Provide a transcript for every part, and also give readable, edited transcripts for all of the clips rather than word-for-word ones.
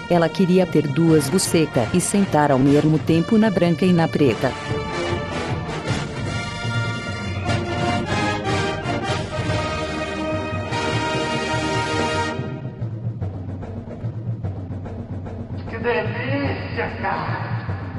Ela queria ter duas bucetas e sentar ao mesmo tempo na branca e na preta. Que delícia, cara!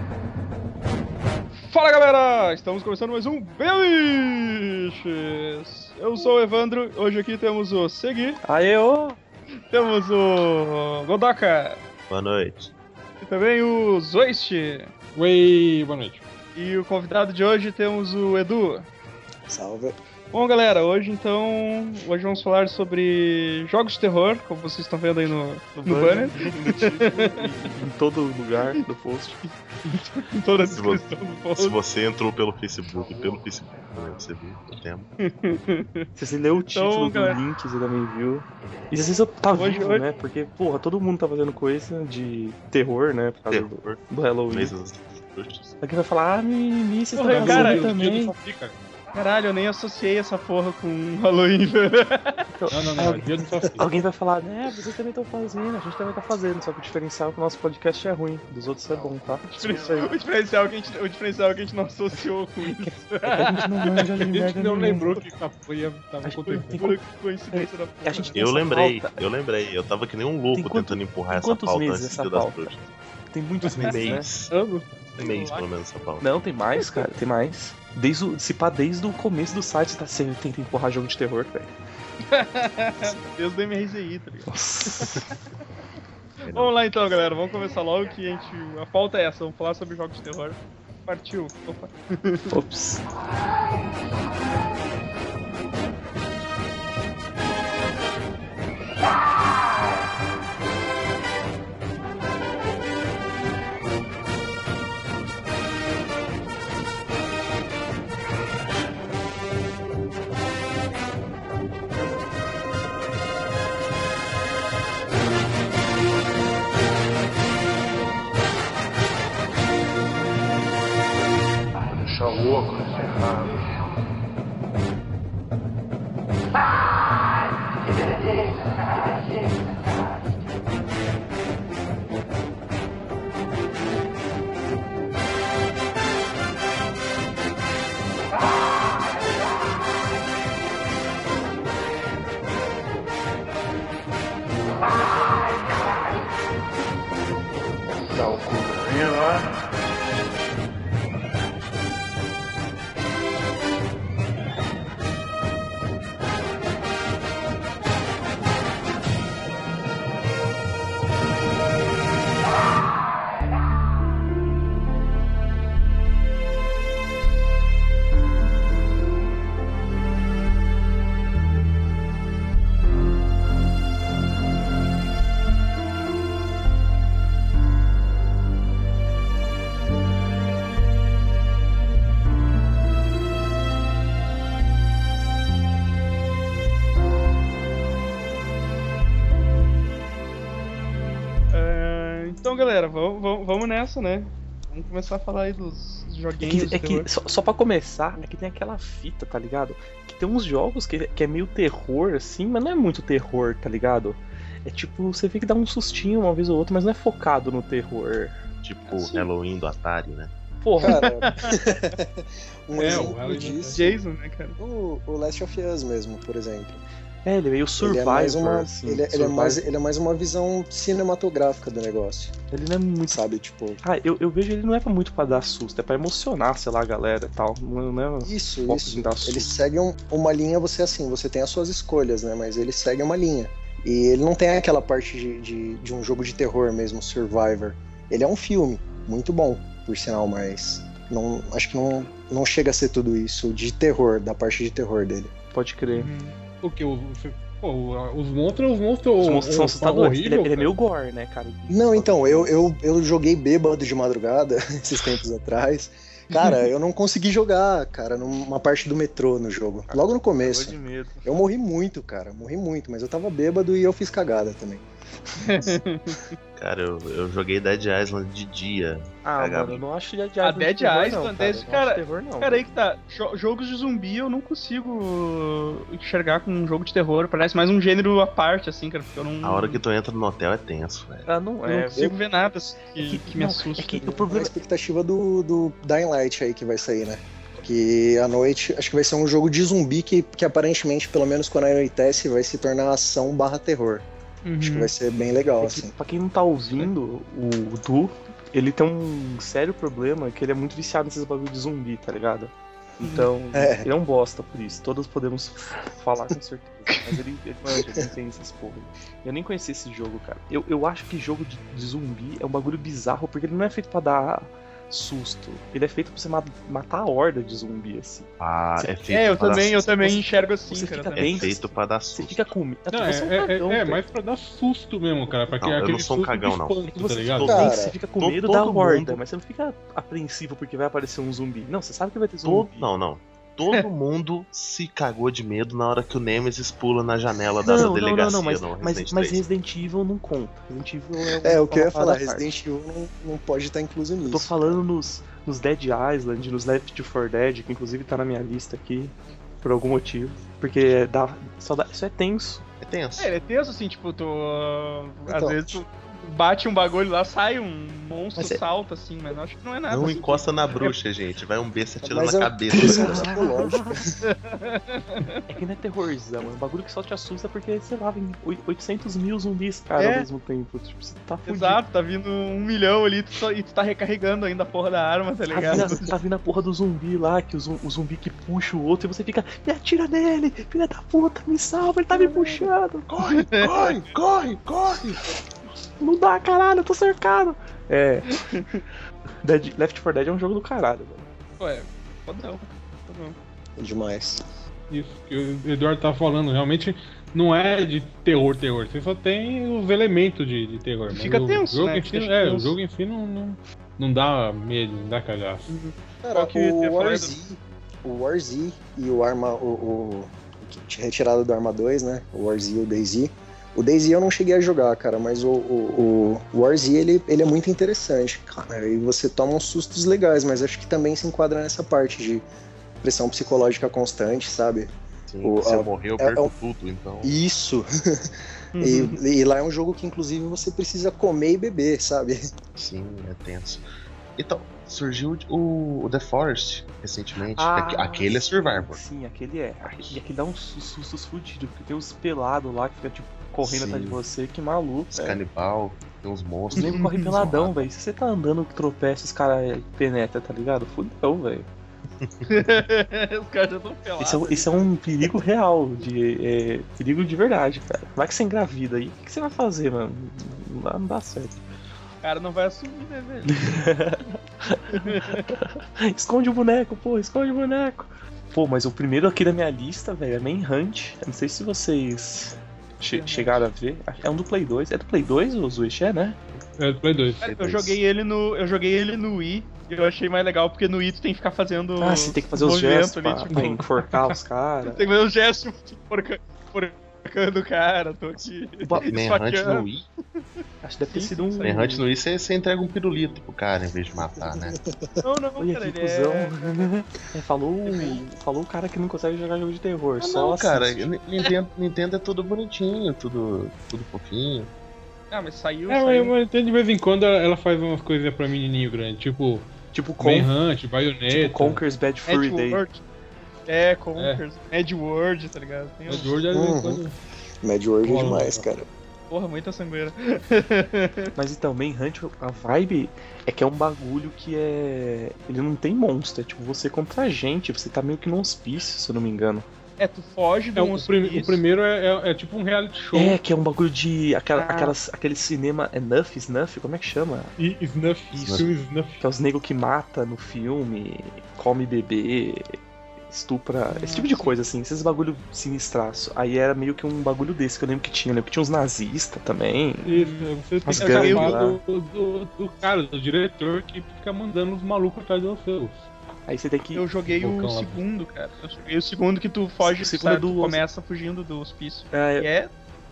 Fala galera, estamos começando mais um Beliches. Eu sou o Evandro, hoje aqui temos o Segui. Aê, Temos o Godoka. Boa noite. E também o Zoist. Oi, boa noite. E o convidado de hoje temos o Edu. Salve. Bom galera, hoje vamos falar sobre jogos de terror, como vocês estão vendo aí no banner. Em todo lugar do post. Em toda a descrição do post. Se você entrou pelo Facebook, você viu o tema. Se você leu o título do link, você também viu. E às vezes eu tá vivo, né? Porque, porra, todo mundo tá fazendo coisa de terror, né? Por causa do Halloween. Alguém vai falar, mimimi, vocês estão fazendo também. Caralho, eu nem associei essa porra com Halloween, velho. Então, alguém vai falar, né, vocês também estão fazendo, a gente também tá fazendo, só que o diferencial é que o nosso podcast é ruim, dos outros é bom, tá? O diferencial é que a gente não associou com isso. A gente não manja de merda. A gente não lembrou que a folha tava acontecendo. Pura coincidência da porra. Eu lembrei. Eu tava que nem um louco tentando empurrar essa pauta antes de das bruxas. Tem muitos meses, né? Anos? Tem mês, pelo menos, essa pauta. Não, tem mais, cara, tem mais. Desde o começo do site você tá tentando empurrar jogo de terror, velho. Deus do MRZI, tá ligado? Vamos lá então, galera. Vamos começar logo que a pauta é essa. Vamos falar sobre jogos de terror. Partiu. Opa. Ops. Deixa louco, ferrado. Dá o cu lá. Então, galera, vamos nessa, né? Vamos começar a falar aí dos joguinhos. Só pra começar, é que tem aquela fita, tá ligado? Que tem uns jogos que é meio terror, assim, mas não é muito terror, tá ligado? É tipo, você vê que dá um sustinho uma vez ou outra, mas não é focado no terror. Tipo Halloween do Atari, né? Porra. Cara, um exemplo disso, Jason, né, cara? o Last of Us mesmo, por exemplo. Ele é meio survival, ele é mais uma visão cinematográfica do negócio. Ele não é muito, sabe, tipo... eu vejo ele não é muito pra dar susto, é pra emocionar, sei lá, a galera e tal. Não é isso. Dar susto. Ele segue uma linha, você tem as suas escolhas, né, mas ele segue uma linha. E ele não tem aquela parte de um jogo de terror mesmo, Survivor. Ele é um filme, muito bom, por sinal, mas acho que não chega a ser tudo isso de terror, da parte de terror dele. Pode crer. Porque os monstros são assustadores. Ele é meio gore, né, cara? Não, então, eu joguei bêbado de madrugada esses tempos atrás. Cara, eu não consegui jogar, cara, numa parte do metrô no jogo. Logo no começo. De medo. Eu morri muito, mas eu tava bêbado e eu fiz cagada também. Cara, eu joguei Dead Island de dia. Mano, eu não acho Dead Island. A Dead Island, cara, aí que tá. Jogos de zumbi eu não consigo enxergar com um jogo de terror. Parece mais um gênero à parte, assim, cara. Porque eu não. A hora que tu entra no hotel é tenso, velho. Eu não consigo ver nada que me assusta. O problema é a expectativa do Dying Light aí que vai sair, né? Que à noite, acho que vai ser um jogo de zumbi que aparentemente, pelo menos quando anoitece, vai se tornar ação/terror. Acho que vai ser bem legal, assim. Pra quem não tá ouvindo, o Du, ele tem um sério problema, que ele é muito viciado nesses bagulho de zumbi, tá ligado? Então, ele é um bosta por isso. Todos podemos falar com certeza. Mas ele não tem essas porra. Eu nem conheci esse jogo, cara. Eu acho que jogo de zumbi é um bagulho bizarro, porque ele não é feito pra dar susto. Ele é feito pra você matar a horda de zumbi, assim. É feito eu também enxergo assim, você cara. Fica bem, é feito pra dar susto. Você fica com medo. É mais pra dar susto mesmo, cara. Pra eu não sou um cagão, não. Você, tá ligado? Cara, você fica com medo da horda, mas você não fica apreensivo porque vai aparecer um zumbi. Não, você sabe que vai ter zumbi. Não. Todo mundo se cagou de medo na hora que o Nemesis pula na janela da delegacia. Mas Resident Evil não conta. Resident Evil o que eu ia falar, Resident Evil não pode estar incluso nisso. Eu tô falando nos Dead Island, nos Left 4 Dead, que inclusive tá na minha lista aqui, por algum motivo. Porque isso é tenso. É tenso. Ele é tenso, assim, tipo, às vezes tu bate um bagulho lá, sai um monstro, salta, assim, mas eu acho que não é nada. Não assim, encosta na bruxa, gente. Vai um besta atirando na cabeça. É que não é terrorzão, é um bagulho que só te assusta porque, sei lá, vem 800 mil zumbis, cara, ao mesmo tempo. Tipo, você tá fudido. Exato, tá vindo 1 milhão ali e tu tá recarregando ainda a porra da arma, tá ligado? Tá vindo a porra do zumbi lá, que o zumbi que puxa o outro e você fica, me atira nele, filha da puta, me salva, ele tá me puxando. Corre! Não dá, caralho, eu tô cercado. Left 4 Dead é um jogo do caralho, velho. Ué, fodão. É demais. Isso que o Eduardo tá falando, realmente não é de terror. Você só tem os elementos de terror. Fica tenso, né? O jogo em si não dá medo, não dá cagaço. Cara, o War Z e o Arma... O retirado do Arma 2, né? O War Z e o DayZ. O DayZ eu não cheguei a jogar, cara, mas o War Z, ele é muito interessante, cara, e você toma uns sustos legais, mas acho que também se enquadra nessa parte de pressão psicológica constante, sabe? Sim, se eu morrer eu perco tudo, então... Isso! E lá é um jogo que, inclusive, você precisa comer e beber, sabe? Sim, é tenso. Então, surgiu o The Forest recentemente. Aquele é Survivor. Sim, aquele é. E aquele dá uns sustos fudidos, porque tem uns pelados lá que fica tipo correndo atrás de você, que maluco. Os canibal, tem uns monstros. O nego corre peladão, velho. Se você tá andando, tropeça, os caras penetram, tá ligado? Fudeu, velho. Os caras já estão pelados. Isso é um perigo real, perigo de verdade, cara. Vai que você engravida aí, o que você vai fazer, mano? Não dá certo. O cara não vai assumir, né, velho? Esconde o boneco, pô, esconde o boneco. Pô, mas o primeiro aqui da minha lista, velho, é Manhunt. Eu não sei se vocês chegaram a ver. É um do Play 2. É do Play 2 o Switch, né? É do Play 2. Eu joguei ele no Wii e eu achei mais legal, porque no Wii tu tem que ficar fazendo. Você tem que fazer os gestos pra enforcar os caras. Tem que fazer os gestos enforcando o cara, tô aqui. Manhunt no Wii? Acho que deve ter sido um. Manhunt no Wii você entrega um pirulito pro cara em vez de matar, né? Não, olha cara, que cuzão. Falou o cara que não consegue jogar jogo de terror. Só não, cara, Nintendo é tudo bonitinho, tudo fofinho. Mas saiu. Mas de vez em quando ela faz umas coisas pra menininho grande, tipo Manhunt, Bayonetta. Tipo Conker's Bad Fur Day. Conker's, Mad World, tá ligado? Mad World é Mad World é demais, cara. Porra, muita sangueira. Mas então, Manhunt, a vibe é que é um bagulho que é... Ele não tem monstro, é tipo você contra a gente, você tá meio que num hospício, se eu não me engano. Tu foge de um hospício. O primeiro é tipo um reality show. Que é um bagulho de... aquele cinema... Snuff? Como é que chama? Snuff. Isso. Snuff. Que é os negros que mata no filme, come bebê, estupra, esse tipo de coisa, assim, esses bagulho sinistraço. Aí era meio que um bagulho desse que eu lembro que tinha. Eu lembro que tinha uns nazistas também. Isso, você tem que chamar do cara, do diretor que fica mandando os malucos atrás de você. Aí você tem que... Eu joguei o segundo, cara. Eu joguei o segundo que tu foge, tu começa fugindo do hospício.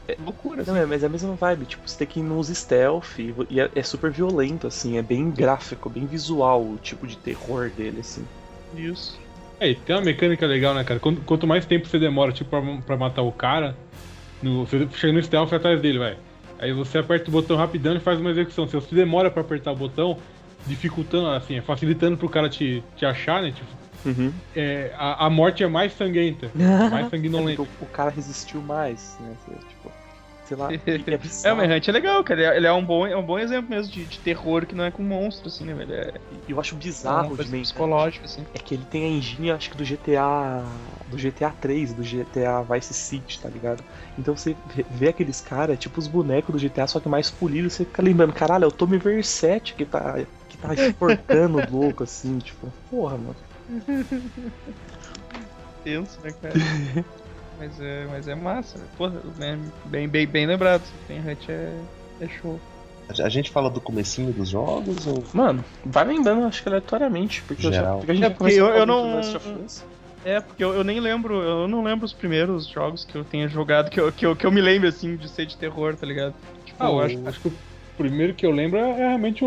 loucura. Não, mas é a mesma vibe, tipo, você tem que ir nos stealth e é super violento, assim, é bem gráfico, bem visual o tipo de terror dele, assim. Isso. E tem uma mecânica legal, né, cara? Quanto mais tempo você demora, tipo, pra matar o cara, você chega no stealth atrás dele, vai. Aí você aperta o botão rapidão e faz uma execução. Se você demora pra apertar o botão, dificultando, assim, facilitando pro cara te achar, né, tipo, a morte é mais sanguenta, mais sanguinolenta. O cara resistiu mais, né? Tipo, sei lá. O Manhunt é legal, cara. Ele é um bom exemplo mesmo de terror que não é com monstro, assim, né, velho? Eu acho bizarro de psicológico, assim. É que ele tem a engine, acho que do GTA 3, do GTA Vice City, tá ligado? Então você vê aqueles caras, tipo os bonecos do GTA, só que mais polidos, você fica lembrando, caralho, é o Tommy Vercetti que tá enforcando o louco, assim, tipo, porra, mano. Tenso, né, cara? Mas é massa, né? Porra, bem lembrado. Manhunt é show. A gente fala do comecinho dos jogos ou... Mano, vai lembrando, acho que aleatoriamente, porque geral. a gente porque eu não... porque eu nem lembro, eu não lembro os primeiros jogos que eu tenha jogado, que eu me lembro, assim, de ser de terror, tá ligado? Tipo, acho que o primeiro que eu lembro é realmente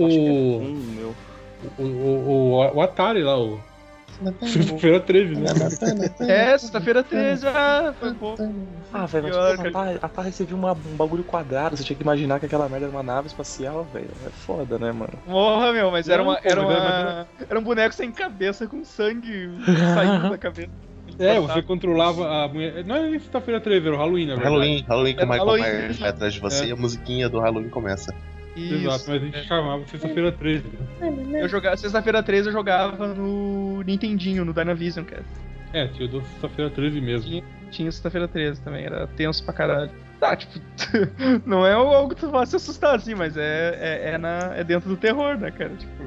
o Atari lá, o Sexta-feira 13, né? Sexta-feira 13, foi pouco. Velho, mas Atari você viu um bagulho quadrado, você tinha que imaginar que aquela merda era uma nave espacial, velho. É foda, né, mano? Porra, meu, mas era um boneco sem cabeça com sangue saindo da cabeça. Você controlava a mulher. Não é Sexta-feira 13, era o Halloween, na verdade. Halloween que o Michael Myers vai atrás de você e a musiquinha do Halloween começa. Isso, exato, mas a gente chamava Sexta-feira 13. Sexta-feira 13 eu jogava no Nintendinho, no Dynavision, cara. Tinha o do Sexta-feira 13 mesmo. Tinha Sexta-feira 13 também, era tenso pra caralho. Tá, tipo, não é algo que tu vai se assustar assim, mas é dentro do terror, né, cara? Tipo,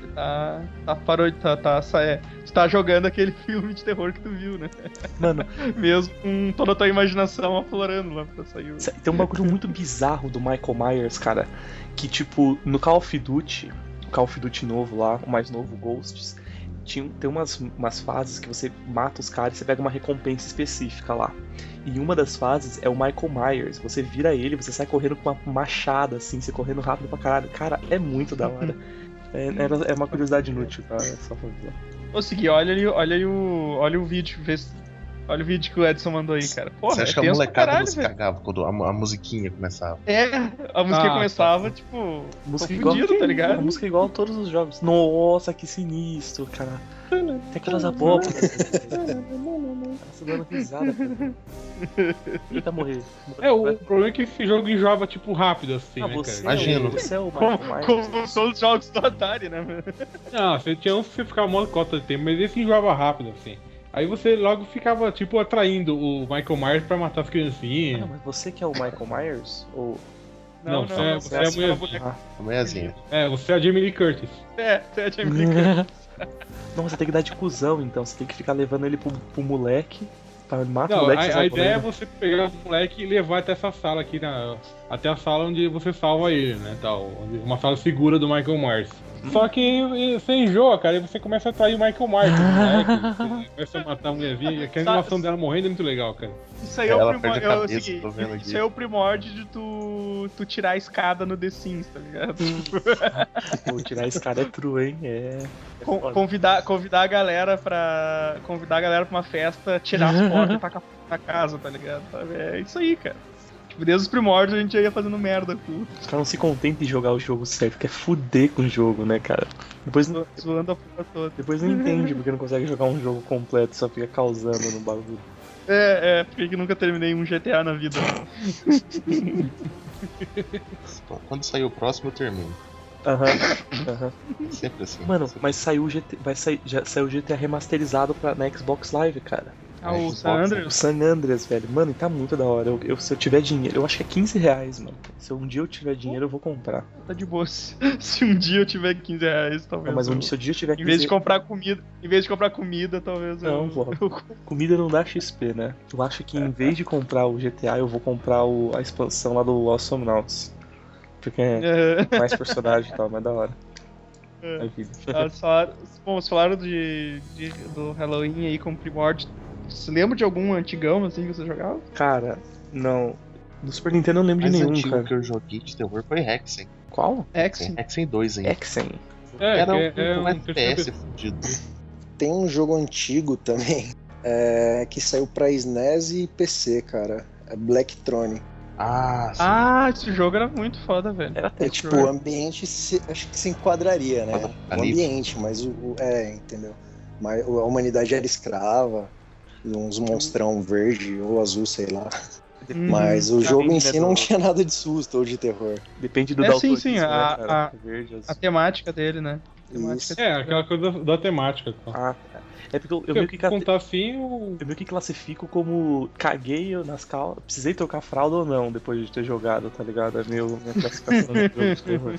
tu tá jogando aquele filme de terror que tu viu, né? Mano, mesmo com toda a tua imaginação aflorando lá pra sair. Tem um bagulho muito bizarro do Michael Myers, cara, que tipo, no Call of Duty novo lá, o mais novo, Ghosts, tem umas fases que você mata os caras e você pega uma recompensa específica lá. E uma das fases é o Michael Myers. Você vira ele, você sai correndo com uma machada, assim, você correndo rápido pra caralho. Cara, é muito da hora. É uma curiosidade inútil, tá? É só pra ver. Vou seguir, olha o vídeo, olha o vídeo que o Edson mandou aí, cara. Porra, você acha que a molecada não se cagava quando a musiquinha começava? A musiquinha começava, tipo, música fudido, tá ligado? A música igual a todos os jogos. Nossa, que sinistro, cara. Tem aquelas abóboras. Tá dando risada, cara. Eita, morrer. O problema é que esse jogo enjoava, tipo, rápido, assim, né, cara? Imagino. Você é o Michael Myers. Como todos os jogos do Atari, né, mano? Não, você tinha uns que você ficava uma cota de tempo, mas esse enjoava rápido, assim. Aí você logo ficava, tipo, atraindo o Michael Myers pra matar as criancinhas. Mas você que é o Michael Myers? Ou... Não, você é a mulherzinha. A mulherzinha. Você é a Jamie Lee Curtis. Você é a Jamie Lee Curtis. Não, você tem que dar de cuzão, então. Você tem que ficar levando ele pro moleque. Mata o moleque. A ideia é você pegar o moleque e levar até essa sala aqui, até a sala onde você salva ele, né? Tal, uma sala segura do Michael Myers. Só que você enjoa, cara, e você começa a atrair o Michael Myers, né? Você começa a matar a mulherzinha, e a animação dela morrendo é muito legal, cara. Isso aí é o primórdio. Isso é o primórdio de tu tirar a escada no The Sims, tá ligado? Pô, tirar a escada é true, hein? Convidar a galera pra uma festa, tirar as portas e tacar na casa, tá ligado? É isso aí, cara. Desde os primórdios a gente já ia fazendo merda com... Os caras não se contentam de jogar o jogo certo, quer fuder com o jogo, né, cara? Depois zoando a porra toda. Depois não entende porque não consegue jogar um jogo completo, só fica causando no bagulho. Porque nunca terminei um GTA na vida. Quando sair o próximo eu termino. Aham. Sempre assim. Mano, mas saiu o GTA remasterizado na Xbox Live, cara. O San Andreas? O San Andreas, velho. Mano, e tá muito da hora. Se eu tiver dinheiro, eu acho que é R$15, mano. Se um dia eu tiver dinheiro, eu vou comprar. Tá de boa. Se um dia eu tiver R$15, talvez. Não, mas se um dia eu tiver 15... Em vez de comprar comida, talvez não, porra. Comida não dá XP, né? Eu acho que em vez de comprar o GTA, eu vou comprar a expansão lá do Awesomnauts. Porque é mais personagem e tal, mais da hora. Vocês falaram do Halloween aí com o Primórdio. Você lembra de algum antigão assim que você jogava? Cara, não. No Super Nintendo eu não lembro de nenhum, cara. O que eu joguei de terror foi Hexen. Qual? Hexen 2 ainda. Hexen. Era um FPS fudido. Tem um jogo antigo também, que saiu pra SNES e PC, cara. É Black Throne. Ah, esse jogo era muito foda, velho. Tipo, o ambiente acho que se enquadraria, né? O ambiente, mas entendeu? Mas a humanidade era escrava, uns monstrão verde ou azul, sei lá. Mas o jogo em si não tinha nada de susto ou de terror. Depende do daltonismo, sim, né, a temática dele, né? Aquela coisa da temática. Então. É porque eu meio que contar assim, eu meio que classifico como caguei nas calças, precisei trocar fralda ou não depois de ter jogado, tá ligado? É minha classificação do jogo de terror.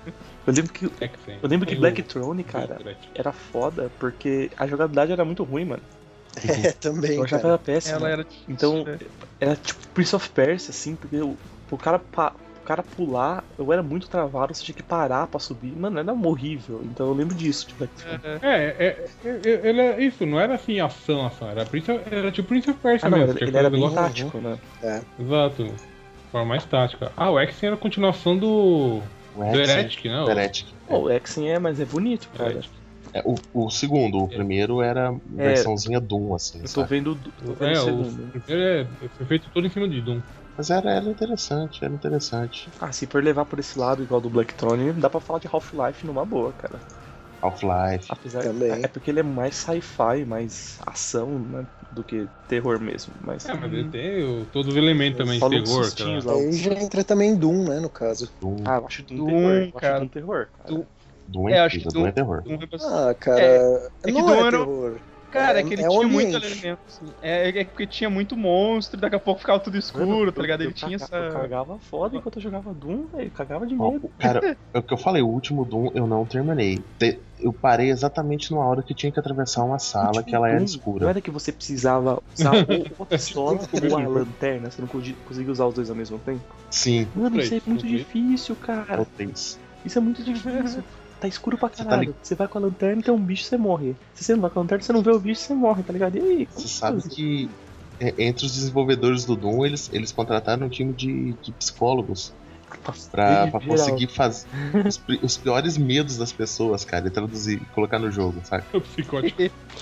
Eu lembro que Black Throne, cara, era foda porque a jogabilidade era muito ruim, mano. Também. Eu achava ela péssima. Então, era tipo Prince of Persia, assim, porque o cara pular, eu era muito travado, você tinha que parar pra subir. Mano, era horrível. Então eu lembro disso de Black Throne. Isso, não era assim ação, era tipo Prince of Persia mesmo. Ele era bem tático, né? Exato. De forma mais tática. O Hexen era a continuação do Heretic, né? O Hexen mas é bonito, cara. O segundo, o primeiro era versãozinha Doom, assim. Eu tô vendo o segundo. O primeiro foi feito todo em cima de Doom. Mas era interessante. Se for levar por esse lado, igual do Black Throne, dá pra falar de Half-Life numa boa, cara. Half-Life. Também. É porque ele é mais sci-fi, mais ação, né, do que terror mesmo. Mas ele tem todos os elementos também de terror, cara. Aí já entra também Doom, né, no caso. Eu acho Doom terror. Doom é terror. Cara, não é terror. Cara, é que ele tinha muito elemento, assim. É porque tinha muito monstro, daqui a pouco ficava tudo escuro, tá ligado? Ele tinha essa... Eu cagava foda enquanto eu jogava Doom, velho. Cagava de medo. Cara, é o que eu falei, o último Doom eu não terminei. Eu parei exatamente numa hora que tinha que atravessar uma sala que ela era escura. Não era que você precisava usar ou a pistola ou a lanterna? Você não conseguia usar os dois ao mesmo tempo? Sim. Mano, isso é muito difícil, cara. Isso é muito difícil. Tá escuro pra caralho. Você vai com a lanterna, tem um bicho, você morre. Se você não vai com a lanterna, você não vê o bicho, você morre, tá ligado? E aí? Você sabe que entre os desenvolvedores do Doom, eles contrataram um time de psicólogos pra conseguir fazer os piores medos das pessoas, cara, e traduzir e colocar no jogo, sabe? O psicótico.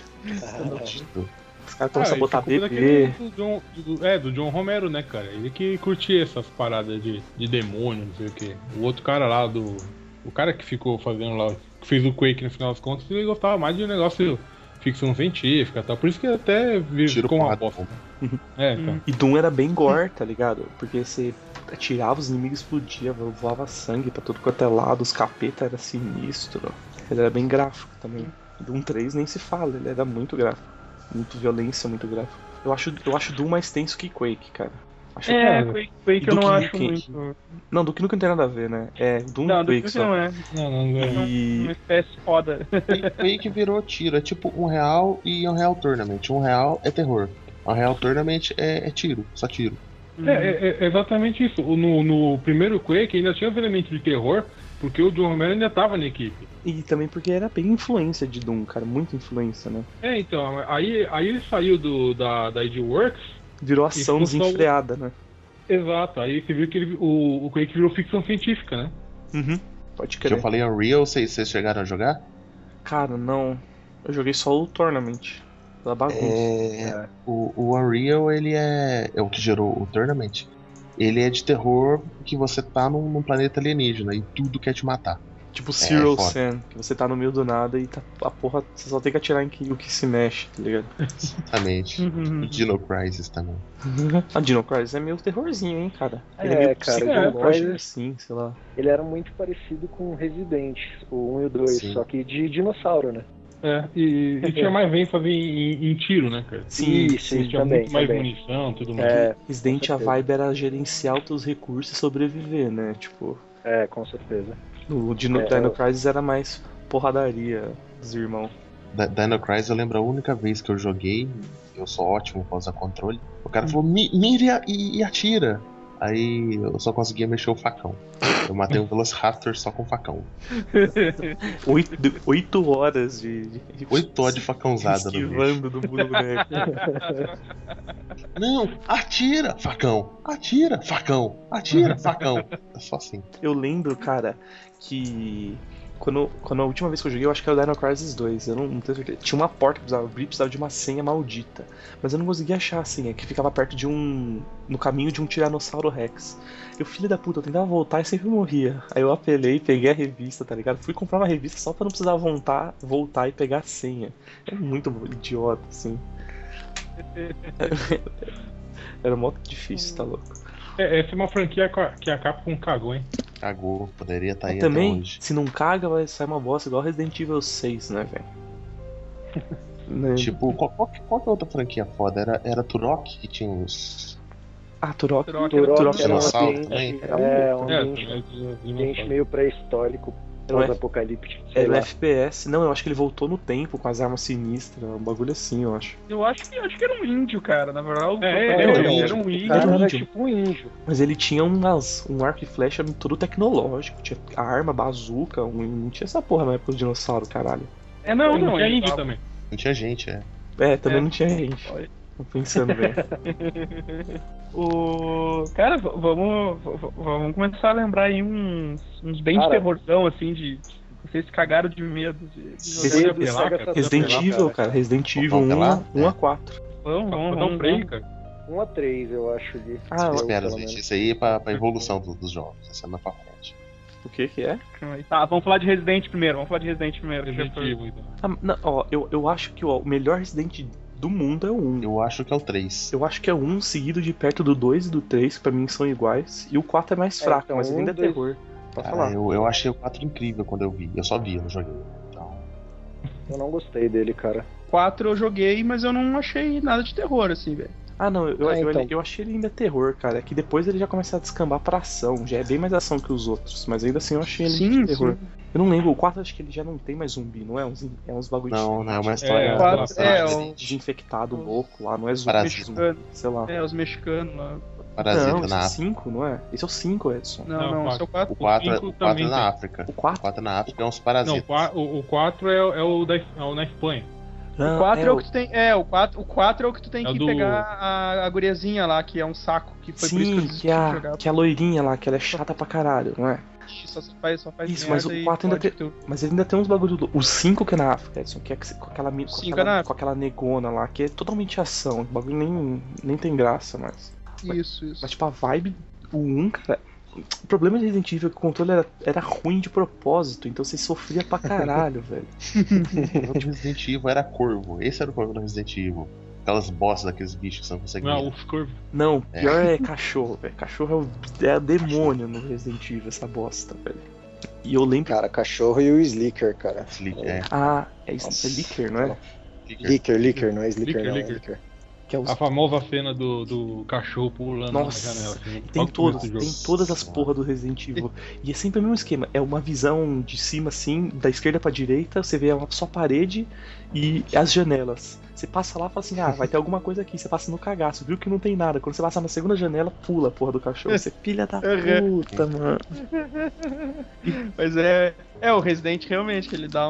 Os caras estão sabotando bebê. Do John Romero, né, cara? Ele que curtia essas paradas de demônio, não sei o que. O outro cara lá o cara que ficou fazendo lá, que fez o Quake no final das contas, ele gostava mais de um negócio ficção científica e tal. Por isso que até ficou uma bosta. Então. E Doom era bem gore, tá ligado? Porque você atirava, os inimigos explodiam, voava sangue pra tudo quanto é lado, os capeta era sinistro. Ele era bem gráfico também. Doom 3 nem se fala, ele era muito gráfico. Muito violência, muito gráfico. Eu acho Doom mais tenso que Quake, cara. Quake eu não acho muito. Não, Duke Nukem não tem nada a ver, né? Doom não, Quake só. Não é. Uma espécie foda. Quake virou tiro, é tipo Unreal e Unreal Tournament. Unreal é terror. Unreal Tournament é tiro, só tiro. É exatamente isso. No primeiro Quake ainda tinha os elementos de terror, porque o John Romero ainda tava na equipe. E também porque era bem influência de Doom, cara, muita influência, né? Então, aí ele saiu da id Works. Virou ação desenfreada, né? Exato, aí você viu que o Quake virou ficção científica, né? Pode crer. Que eu falei Unreal, vocês chegaram a jogar? Cara, não. Eu joguei só o Tournament. Pela bagunça. O Unreal, ele é o que gerou o Tournament. Ele é de terror que você tá num planeta alienígena e tudo quer te matar. Tipo Zero Sun, que você tá no meio do nada e a porra, você só tem que atirar em o que se mexe, tá ligado? Exatamente. O Dino Crisis também. A Dino Crisis é meio terrorzinho, hein, cara? Ele é meio psicológico, assim, sei lá. Ele era muito parecido com Resident, o 1 e o 2, só que de dinossauro, né? E tinha mais ênfase em tiro, né, cara? Sim, tinha também, muito mais munição, tudo mais. Resident, a vibe era gerenciar os teus recursos e sobreviver, né? Tipo... com certeza. O Dino Crisis era mais porradaria dos irmãos. Dino Crisis eu lembro a única vez que eu joguei, eu sou ótimo pra usar controle, o cara falou, mira e atira. Aí eu só conseguia mexer o facão. Eu matei um Velociraptor só com facão. 8 horas de 8 horas de facãozada no bicho. Esquivando do boneco. Não, atira, facão. Atira, facão. Atira, facão. É só assim. Eu lembro, cara, que quando a última vez que eu joguei, eu acho que era o Dino Crisis 2, eu não tenho certeza. Tinha uma porta que precisava abrir, precisava de uma senha maldita. Mas eu não conseguia achar a senha, que ficava perto de no caminho de um Tiranossauro Rex. Eu, filho da puta, eu tentava voltar e sempre morria. Aí eu apelei, peguei a revista, tá ligado? Fui comprar uma revista só pra não precisar voltar e pegar a senha. É muito idiota, assim. Era mó difícil, tá louco. Essa é uma franquia que a Capcom cagou, hein? Cagou, poderia estar aí também, até hoje. Se não caga, vai sair uma bosta igual Resident Evil 6, né, velho? Tipo, qual que é outra franquia foda? Era Turok que tinha uns... Ah, Turok era um um dinossauro ambiente, também? ambiente meio pré-histórico, pós-apocalíptico. Era um FPS. Não, eu acho que ele voltou no tempo com as armas sinistras. Um bagulho assim, eu acho. Eu acho que era um índio, cara. Na verdade, era um índio. Era tipo um índio. Mas ele tinha um arco e flecha todo tecnológico. Tinha a arma, bazuca. Não tinha essa porra na época do dinossauro, caralho. Não tinha índio também. Não tinha gente, também não tinha gente. Tô pensando, velho. Cara, vamos começar a lembrar aí uns bem de terrorzão, assim, de vocês cagaram de medo de Resident Evil, cara. Resident Evil 1 a 4. Vamos play, cara. 1 a 3, eu acho. Espera, gente. Isso aí é pra evolução dos jogos. Essa é mais pra frente. O que é? Tá, vamos falar de Resident primeiro. Resident Evil, então. Eu acho que o melhor Resident do mundo é o 1. Eu acho que é o 3. Eu acho que é o 1 seguido de perto do 2 e do 3, que pra mim são iguais. E o 4 é mais fraco, então, mas ainda é terror. Pode falar. Eu achei o 4 incrível quando eu vi. Eu só vi, eu não joguei. Então... Eu não gostei dele, cara. 4 eu joguei, mas eu não achei nada de terror, assim, velho. Ah, não, eu achei ele ainda terror, cara. É que depois ele já começa a descambar pra ação. Já é bem mais ação que os outros. Mas ainda assim eu achei ele de terror. Sim. Eu não lembro, o 4 acho que ele já não tem mais zumbi, não é? Uns bagulho de... Não é uma história. De infectado louco lá, não é zumbi, sei lá. Os mexicanos lá. Parasita não, na África. Esse é o 5, não é? Esse é o 5, Edson. Não, esse é o 4. O 4 é na África. O 4 é na África, é uns parasitas. Não, o 4 é o na Espanha. O 4 é o que tu tem. O 4 é o que tu tem que pegar a guriazinha lá, que é um saco, que foi por isso que eu desisti de jogar. Que é a loirinha lá, que ela é chata pra caralho, não é? Só faz isso, mas o 4 ainda tem. Mas ele ainda tem uns bagulho. O 5 que é na África, Edson, que é com aquela negona lá, que é totalmente ação. O bagulho nem tem graça mais. Isso. Mas tipo, a vibe, o 1, cara. O problema de Resident Evil é que o controle era ruim de propósito, então você sofria pra caralho, velho. O Resident Evil era corvo. Esse era o problema do Resident Evil. Aquelas bostas daqueles bichos que você não consegue ver. Não, os corvos. Não, pior é cachorro, velho. Cachorro é demônio no Resident Evil, essa bosta, velho. E eu lembro. Cara, cachorro e o Slicker, cara. Ah, é Slicker, não é? Licker, não é Slicker, não. Licker. Que é a famosa cena do cachorro pulando na janela. Tem todas as porra do Resident Evil. E é sempre o mesmo esquema. É uma visão de cima, assim, da esquerda pra direita, você vê só a parede e as janelas. Você passa lá e fala assim, vai ter alguma coisa aqui. Você passa no cagaço, viu que não tem nada. Quando você passa na segunda janela, pula a porra do cachorro. Você pilha da puta, mano. Mas o Resident realmente, ele dá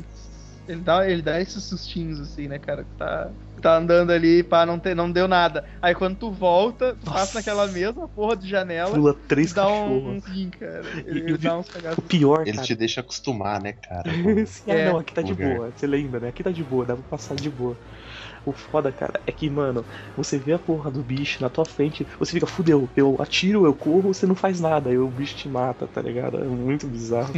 Ele dá esses sustinhos assim, né, cara? Tá andando ali, pá, não deu nada. Aí quando tu volta, passa naquela mesma porra de janela. Pula 3 dá cachorros. Cara. Ele dá uns cagados. O pior, ele te deixa acostumar, né, cara? Não, aqui tá de boa. Você lembra, né? Aqui tá de boa, dá pra passar de boa. O foda, cara, é que, mano, você vê a porra do bicho na tua frente, você fica, fudeu, eu atiro, eu corro, você não faz nada, aí o bicho te mata, tá ligado? É muito bizarro.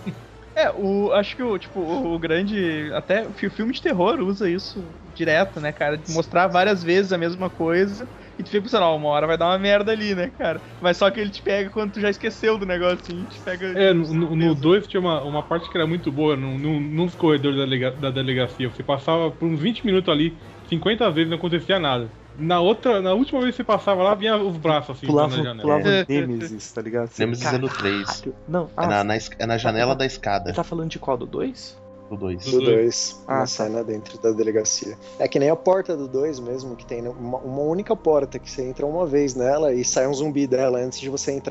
Acho que o grande. Até o filme de terror usa isso direto, né, cara? De mostrar várias vezes a mesma coisa e tu fica pensando, uma hora vai dar uma merda ali, né, cara? Mas só que ele te pega quando tu já esqueceu do negócio, assim, te pega. No 2 tinha uma parte que era muito boa, nos corredores da delegacia. Você passava por uns 20 minutos ali, 50 vezes não acontecia nada. Na última vez que você passava lá, vinha os braços assim na janela. Pulava o Nemesis, tá ligado? Nemesis é no 3. Não, é na janela da escada. Você tá falando de qual? Do 2? Do 2. Do 2. Uma cena dentro da delegacia. É que nem a porta do 2 mesmo, que tem uma única porta que você entra uma vez nela e sai um zumbi dela antes de você entrar.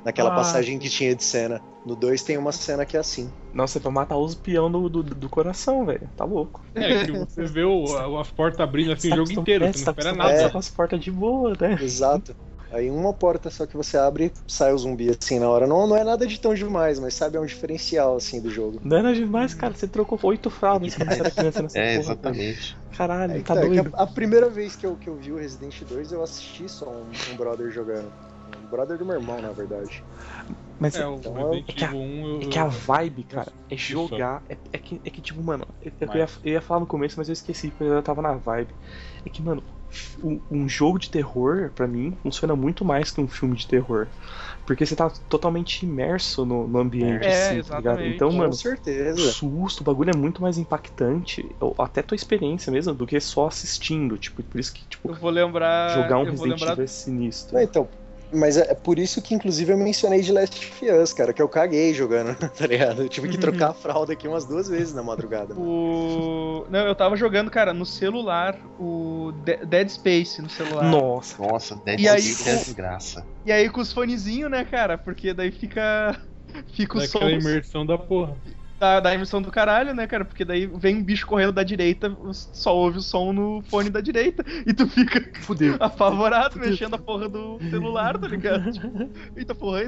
naquela passagem que tinha de cena. No 2 tem uma cena que é assim. Nossa, é pra matar os peão do coração, velho. Tá louco. Que você vê as portas abrindo assim o jogo inteiro, você não espera nada. Tá com as portas de boa, né? Exato. Aí uma porta só que você abre, sai o zumbi assim na hora. Não é nada de tão demais, mas sabe, é um diferencial assim do jogo. Não é nada demais, cara. Você trocou 8 fraldas quando você era criança nessa porra. Exatamente. Cara. Caralho, tá doido. A primeira vez que eu vi o Resident 2, eu assisti só um brother jogando. Um brother do meu irmão, na verdade. Mas o Resident Evil 1 é que a vibe, cara, é jogar. É que tipo, mano, eu ia falar no começo, mas eu esqueci porque eu tava na vibe. É que, mano, um jogo de terror, pra mim, funciona muito mais que um filme de terror. Porque você tá totalmente imerso no ambiente, assim, tá ligado? Então, mano, com certeza. O susto, o bagulho é muito mais impactante, até tua experiência mesmo, do que só assistindo. Tipo, por isso que, tipo, eu vou lembrar. Jogar um Resident Evil é sinistro. Então. Mas é por isso que, inclusive, eu mencionei de Last of Us, cara, que eu caguei jogando, tá ligado? Eu tive que trocar a fralda aqui umas 2 vezes na madrugada. Não, eu tava jogando, cara, no celular, o Dead Space no celular. Nossa, Dead Space é desgraça. E aí com os fonezinhos, né, cara? Porque daí fica o som. Daquela imersão da porra. Da imersão do caralho, né, cara? Porque daí vem um bicho correndo da direita, só ouve o som no fone da direita e tu fica apavorado, mexendo a porra do celular, tá ligado? Tipo, eita porra.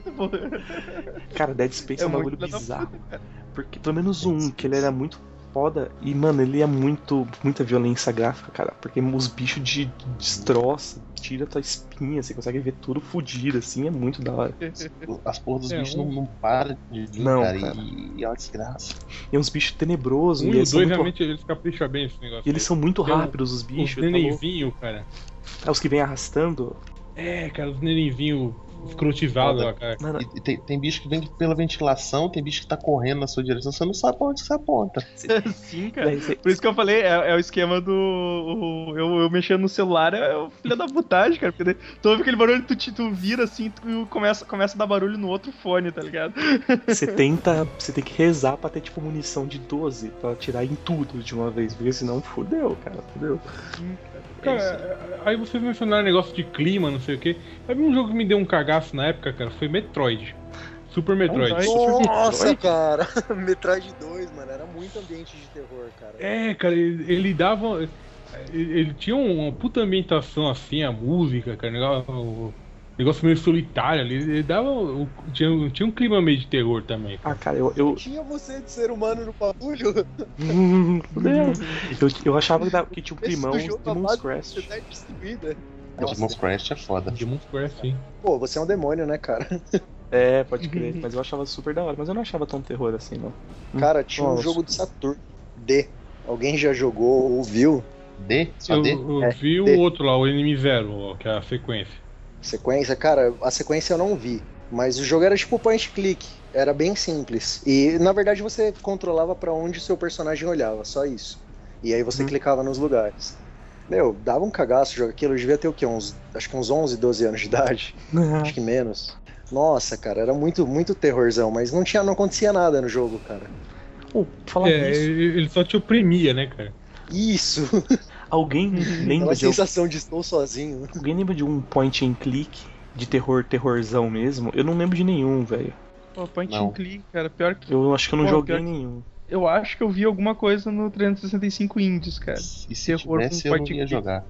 Cara, Dead Space é um bagulho bizarro. Porque pelo menos que ele era muito foda e, mano, ele é muita violência gráfica, cara. Porque os bichos destroçam, tira tua espinha, você consegue ver tudo fudido, assim, é muito da hora. As porras dos bichos não param de vir, cara. E é uma desgraça. E é uns bichos tenebrosos. E o 2 realmente eles capricham bem esse negócio. E eles são muito rápidos, os bichos. Os nenenzinhos, cara. Os que vêm arrastando. Cara, os nenenzinhos escrotizados lá, cara. Mano, e tem bicho que vem pela ventilação, tem bicho que tá correndo na sua direção, você não sabe pra onde você aponta. Sim, cara. Por isso que eu falei, é o esquema do. Eu mexendo no celular é o filho da putagem, cara. Porque tu ouve aquele barulho, tu vira assim, tu começa a dar barulho no outro fone, tá ligado? Você tem que rezar pra ter tipo munição de 12 pra atirar em tudo de uma vez, porque senão fudeu, cara, fudeu. Sim, cara, aí vocês mencionaram negócio de clima, não sei o que. Sabe um jogo que me deu um cagaço na época, cara? Foi Metroid. Super Metroid. Nossa, cara. Metroid 2, mano, era muito ambiente de terror, cara. Cara, ele dava... Ele tinha uma puta ambientação assim, a música, cara, o negócio meio solitário ali, ele dava... Tinha um clima meio de terror também. Cara. Cara, eu... Tinha você de ser humano no bagulho? eu achava que tinha um climão de Demon's Crest. Demon's Crest é foda. Demon's Crest, sim. Pô, você é um demônio, né, cara? Pode crer, mas eu achava super da hora, mas eu não achava tão terror assim, não. Cara, tinha um jogo de Saturno, D. Alguém já jogou ou viu? D? Só D? Eu vi o outro lá, o Enemy Zero, que é a sequência. Sequência? Cara, a sequência eu não vi. Mas o jogo era tipo point click. Era bem simples. E na verdade você controlava pra onde o seu personagem olhava, só isso. E aí você clicava nos lugares. Meu, dava um cagaço jogar aquilo. Eu devia ter o quê? Acho que uns 11, 12 anos de idade. Acho que menos. Nossa, cara, era muito, muito terrorzão. Mas não acontecia nada no jogo, cara. Ele só te oprimia, né, cara? Isso! Alguém lembra de sensação de estou sozinho. Alguém lembra de um point and click de terrorzão mesmo? Eu não lembro de nenhum, velho. Pô, point and click, cara, pior que... Eu acho que eu não joguei nenhum. Eu acho que eu vi alguma coisa no 365 Indies, cara. E se tivesse, eu não ia jogar.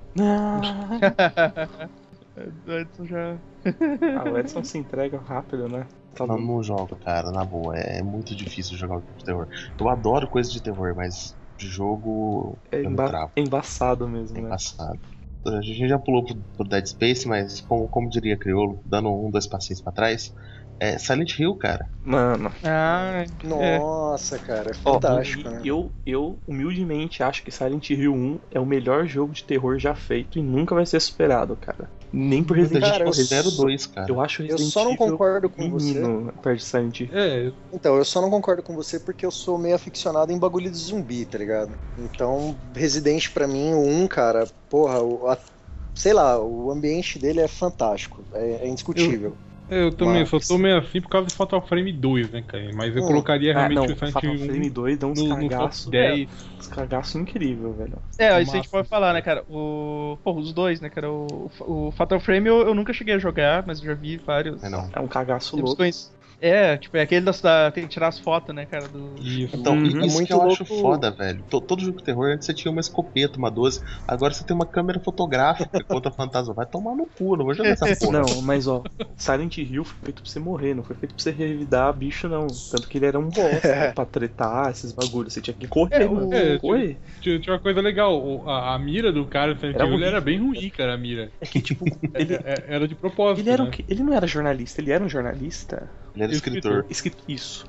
O Edson já... O Edson se entrega rápido, né? Não jogo, cara, na boa. É muito difícil jogar um jogo de terror. Eu adoro coisas de terror, mas de jogo é embaçado mesmo, né? Embaçado. A gente já pulou pro Dead Space, mas como diria Criolo, dando 2 passinhos pra trás, Silent Hill, cara. Mano. Nossa, cara, é fantástico, né? Eu humildemente acho que Silent Hill 1 é o melhor jogo de terror já feito e nunca vai ser superado, cara. Nem por Resident Evil 02, cara. Eu acho Resident Eu só não concordo com você. Perto de Silent Hill. Então, eu só não concordo com você porque eu sou meio aficionado em bagulho de zumbi, tá ligado? Então, Resident pra mim, o 1, cara, porra, sei lá, o ambiente dele é fantástico, é indiscutível. Eu também só tô meio assim por causa do Fatal Frame 2, né, cara? Mas eu colocaria realmente o Silent Fatal Frame 2 dá uns cagaços. Uns cagaços incríveis, velho. Isso a gente pode falar, né, cara? Os dois, né, cara? O Fatal Frame eu nunca cheguei a jogar, mas já vi vários. É um cagaço louco. Tipo, é aquele tem que tirar as fotos, né, cara? Isso. Então, isso muito que eu acho foda, velho. Todo jogo de terror, antes você tinha uma escopeta, uma 12, agora você tem uma câmera fotográfica contra fantasma. Vai tomar no cu, não vou jogar essa porra. Não, mas Silent Hill foi feito pra você morrer, não foi feito pra você revidar bicho, não. Tanto que ele era um boss, pra tretar esses bagulhos. Você tinha que correr, mano. Correr. Tinha uma coisa legal, a mira do cara do Silent Hill era bem ruim, cara, a mira. É que, tipo, ele era de propósito. Ele não era jornalista, ele era um jornalista. Ele era escritor. Isso.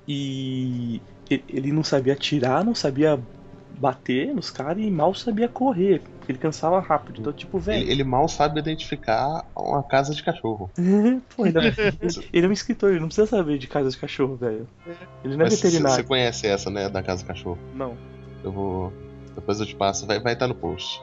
E ele não sabia atirar, não sabia bater nos caras e mal sabia correr. Porque ele cansava rápido. Então, tipo, velho. Ele mal sabe identificar uma casa de cachorro. Pô, ele é um escritor, ele não precisa saber de casa de cachorro, velho. Ele não é veterinário. Você conhece essa, né? Da casa de cachorro? Não. Depois eu te passo, vai estar no post.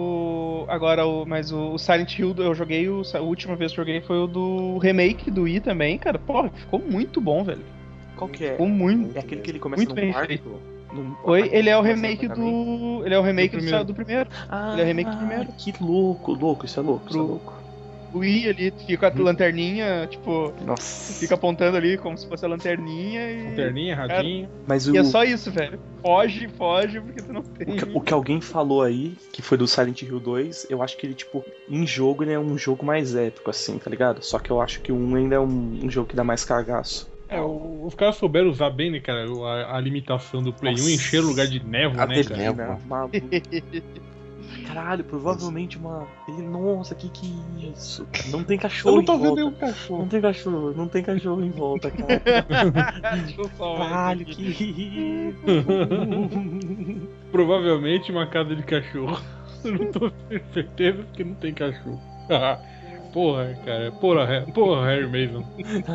Mas o Silent Hill eu joguei, a última vez que eu joguei foi o do remake do Wii também, cara. Porra, ficou muito bom, velho. Qual que é? Ficou muito. É aquele que ele começa muito no quarto? Ele é o remake do. Ele é o remake do primeiro. Ele é o remake do primeiro. Que louco, isso é louco. O Wii ali fica com a lanterninha, tipo. Nossa. Fica apontando ali como se fosse a lanterninha e. Lanterninha, radinho. E é só isso, velho. Foge, porque tu não tem. O que alguém falou aí, que foi do Silent Hill 2, eu acho que ele, tipo, em jogo ele é um jogo mais épico, assim, tá ligado? Só que eu acho que o 1 ainda é um jogo que dá mais cagaço. Os caras souberam usar bem, né, cara, a limitação do Play 1, encher o lugar de névoa, né, cara? Caralho, provavelmente Nossa, que isso? Não tem cachorro. Eu não tô vendo nenhum cachorro. Não tem cachorro em volta, cara. Caralho, que provavelmente uma casa de cachorro. Eu não tô com certeza que não tem cachorro. Porra, cara. Porra, Harry Mason.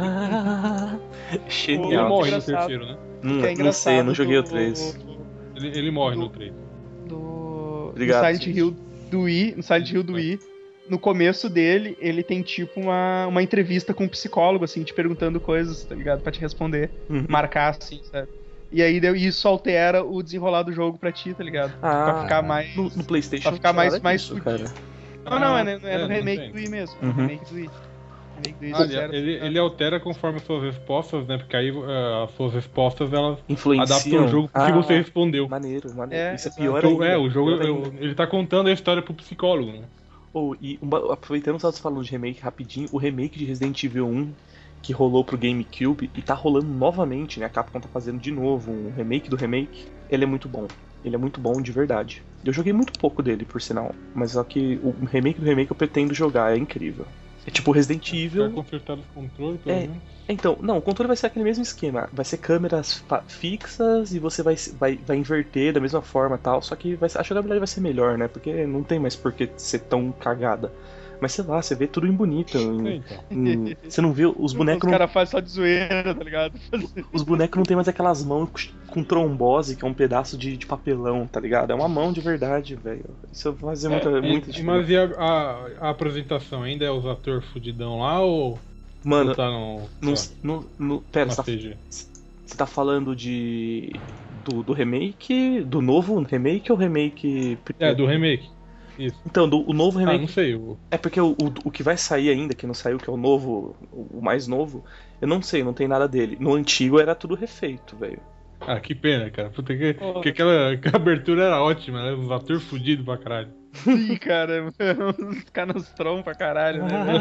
Genial. Ele morre no terceiro, né? Não sei, eu não joguei o 3. Ele morre no 3. Obrigado, no Silent Hill do Wii, no começo dele, ele tem tipo uma entrevista com um psicólogo, assim, te perguntando coisas, tá ligado? Pra te responder, marcar, assim, sabe? E aí isso altera o desenrolar do jogo pra ti, tá ligado? Pra ficar mais. No PlayStation. Pra ficar mais cara. Não, no remake do Wii mesmo. No remake do Wii. Ele altera conforme as suas respostas, né? Porque aí as suas respostas elas influenciam adaptam o jogo que você respondeu. Maneiro. Isso é pior ainda. O jogo ele tá contando a história pro psicólogo, né? Aproveitando que você falando de remake rapidinho, o remake de Resident Evil 1 que rolou pro GameCube e tá rolando novamente, né? A Capcom tá fazendo de novo um remake do remake. Ele é muito bom. Ele é muito bom de verdade. Eu joguei muito pouco dele, por sinal. Mas só que o remake do remake eu pretendo jogar, é incrível. É tipo Resident Evil. Vai consertar os controles, pelo menos. Então, não, o controle vai ser aquele mesmo esquema. Vai ser câmeras fixas e você vai inverter da mesma forma e tal. Só que a jogabilidade vai ser melhor, né? Porque não tem mais por que ser tão cagada. Mas sei lá, você vê tudo em bonito. Você não vê os bonecos. Os caras fazem só de zoeira, tá ligado? Os bonecos não tem mais aquelas mãos com trombose, que é um pedaço de papelão, tá ligado? É uma mão de verdade, velho. Isso vai fazer muita diferença. Mas e a apresentação? Ainda é os atores fudidão lá ou. Mano, tá pera, você tá falando do remake? Do novo remake ou remake? Do remake. Isso. Então, o novo remake. Não sei. É porque o que vai sair ainda, que não saiu, que é o novo, o mais novo, eu não sei, não tem nada dele. No antigo era tudo refeito, velho. Ah, que pena, cara. Porque aquela abertura era ótima, né? Os atores fudidos pra caralho. Sim, cara. Os canastrão pra caralho, né?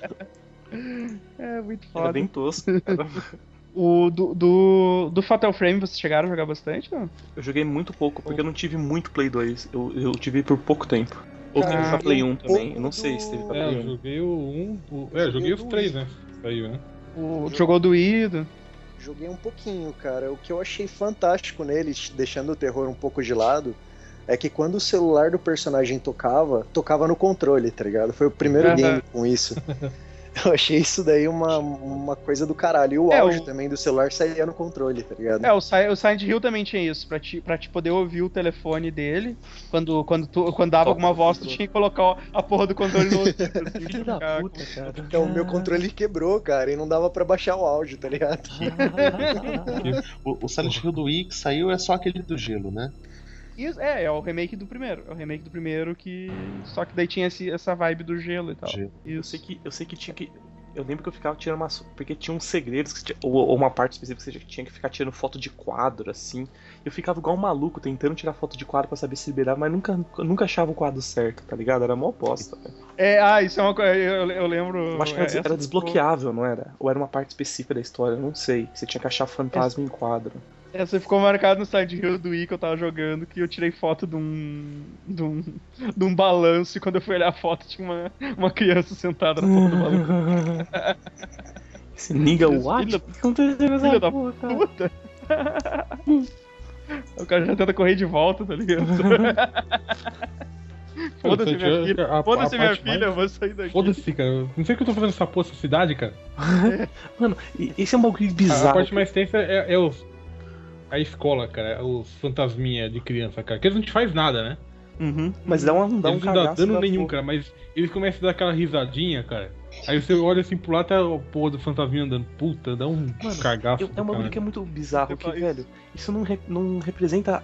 É muito foda. Era bem tosco. Do Fatal Frame, vocês chegaram a jogar bastante, não? Eu joguei muito pouco, porque eu não tive muito Play 2. Eu tive por pouco tempo. Ou teve pra Play 1 também, eu não sei se teve pra Play 1. Eu joguei o 1. Joguei os 3, né? Saiu, né? Jogou do Wii? Joguei um pouquinho, cara. O que eu achei fantástico nele, deixando o terror um pouco de lado, é que quando o celular do personagem tocava no controle, tá ligado? Foi o primeiro game com isso. Eu achei isso daí uma coisa do caralho. E o áudio também do celular saía no controle, tá ligado? O Silent Hill também tinha isso, pra te poder ouvir o telefone dele. Quando dava alguma voz, tu tinha que colocar a porra do controle no outro. Filho da puta, cara. Então o meu controle quebrou, cara, e não dava pra baixar o áudio, tá ligado? O Silent Hill do Wii que saiu é só aquele do gelo, né? Isso, é o remake do primeiro. É o remake do primeiro que. Só que daí tinha essa vibe do gelo e tal. Eu sei que tinha que. Eu lembro que eu ficava tirando porque tinha uns segredos, ou uma parte específica que você tinha que ficar tirando foto de quadro, assim. Eu ficava igual um maluco tentando tirar foto de quadro pra saber se liberava, mas nunca achava o quadro certo, tá ligado? Era mó bosta, velho. Isso é uma coisa. Eu lembro. Eu acho que era desbloqueável, não era? Ou era uma parte específica da história, eu não sei. Você tinha que achar fantasma em quadro. Essa ficou marcado no Silent Hill do Wii que eu tava jogando, que eu tirei foto de um balanço e quando eu fui olhar a foto tinha uma criança sentada na porra do balanço. Esse nigga what? O que aconteceu com essa puta? O cara já tenta correr de volta, tá ligado? Foda-se minha filha, minha filha, eu vou sair daqui. Foda-se, cara. Não sei o que eu tô fazendo nessa porra, essa cidade, cara. Mano, esse é um bagulho bizarro. A parte mais tensa é a escola, cara, os fantasminha de criança, cara, que eles não te faz nada, né? Mas dá um cagaço. Eles não dá dano nenhum, cara, mas eles começam a dar aquela risadinha, cara. Aí você olha assim pro lado, tá o porra do fantasminha andando. Puta, dá um cagaço. É um bagulho que é muito bizarro, que, velho, isso não representa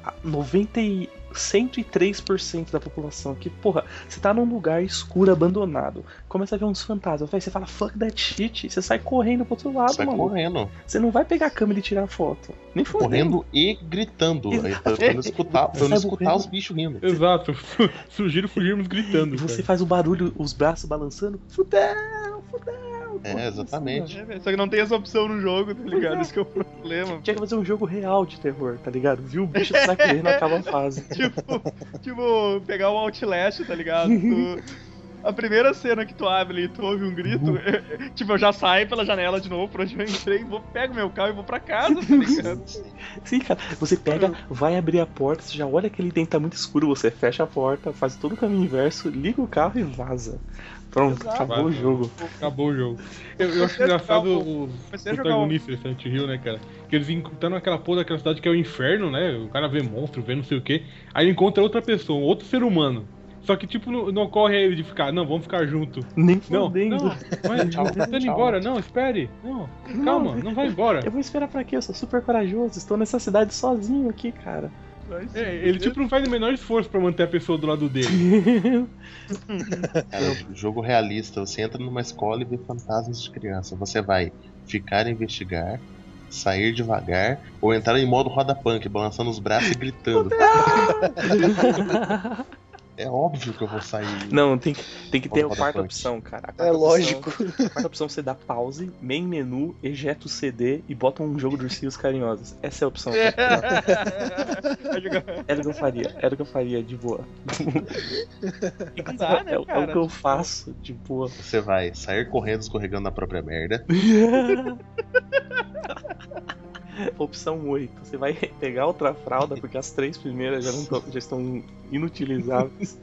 103% da população. Que, porra, você tá num lugar escuro, abandonado, começa a ver uns fantasmas, véio, você fala, fuck that shit, você sai correndo pro outro lado, mano. Correndo. Você não vai pegar a câmera e tirar foto. Nem correndo e gritando. Pra não escutar os bichos rindo. Exato. Sugiro fugirmos gritando. E você faz o barulho, os braços balançando. Fudeu. Exatamente. Só que não tem essa opção no jogo, tá ligado? Esse que é o problema. Tinha que fazer um jogo real de terror, tá ligado? Viu o bicho sai correndo e acaba a fase. Tipo, pegar um Outlast, tá ligado? A primeira cena que tu abre ali e tu ouve um grito, tipo, eu já saio pela janela de novo pra onde eu entrei, pego meu carro e vou pra casa, tá ligado? Sim, cara, você pega, vai abrir a porta, você já olha que ele tá muito escuro, você fecha a porta, faz todo o caminho inverso, liga o carro e vaza. Pronto, acabou o jogo. Acabou o jogo. Eu acho engraçado os protagonistas de Silent Hill, né, cara? Que eles estão naquela porra daquela cidade que é o inferno, né? O cara vê monstro, vê não sei o que. Aí ele encontra outra pessoa, um outro ser humano. Só que, tipo, não ocorre aí de ficar, não, vamos ficar junto. Nem fodendo. Não, tá indo embora, não, espere. Não, calma, não vai embora. Eu vou esperar pra quê? Eu sou super corajoso, estou nessa cidade sozinho aqui, cara. Ele, tipo, não faz o menor esforço pra manter a pessoa do lado dele. Cara, jogo realista, você entra numa escola e vê fantasmas de criança. Você vai ficar a investigar, sair devagar, ou entrar em modo roda punk, balançando os braços e gritando. É óbvio que eu vou sair. Não, tem que ter a quarta opção, cara. É lógico. A quarta opção você dá pause, main menu, ejeta o CD e bota um jogo de ursinhos carinhosos. Essa é a opção. Era o que eu faria de boa. É o que eu faço de boa. Você vai sair correndo, escorregando na própria merda. Opção 8, você vai pegar outra fralda, porque as 3 primeiras já estão inutilizáveis.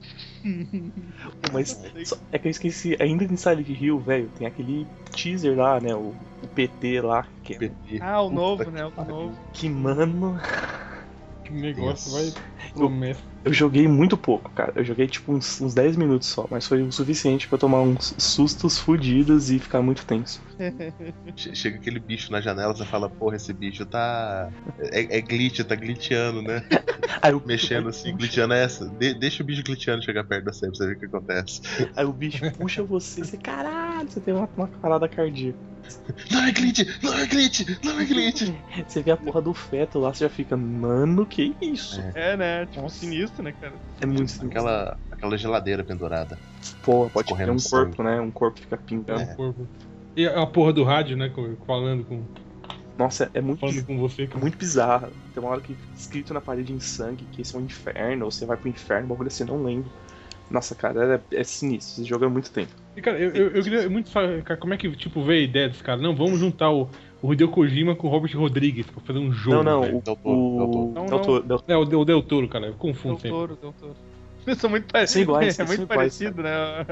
Mas é que eu esqueci, ainda em Silent Hill, velho, tem aquele teaser lá, né, o PT lá. Que PT. O novo, né, o novo. Que, mano... Que negócio vai... Eu joguei muito pouco, cara. Eu joguei tipo uns 10 minutos só, mas foi o suficiente pra tomar uns sustos fodidos e ficar muito tenso. Chega aquele bicho na janela, você fala, porra, esse bicho tá... É glitch, tá glitchando, né? Aí mexendo assim, glitchando essa. Deixa o bicho glitchando chegar perto da você pra você ver o que acontece. Aí o bicho puxa você, caralho, você tem uma parada cardíaca. Não é glitch, não é glitch, não é glitch. Você vê a porra do feto lá, você já fica, mano, que isso? É, né? Tipo, sinistro, né, cara? É muito sinistro. Aquela geladeira pendurada. Pô, pode ter um corpo, né? Um corpo fica pingando. Um corpo. E a porra do rádio, né? Falando com... Nossa, é muito... Falando com você. É muito bizarro. Tem uma hora que escrito na parede em sangue que esse é um inferno, ou você vai pro inferno, bagulho assim, não lembro. Nossa, cara, é sinistro. Esse jogo é muito tempo. E, cara, eu queria muito saber, cara, como é que, tipo, veio a ideia desse cara? Não, vamos juntar o Hideo Kojima com o Robert Rodrigues pra fazer um jogo. Não, o Del Toro, cara, eu confundo sempre. Del Toro. São muito São iguais, é muito iguais, parecido, né?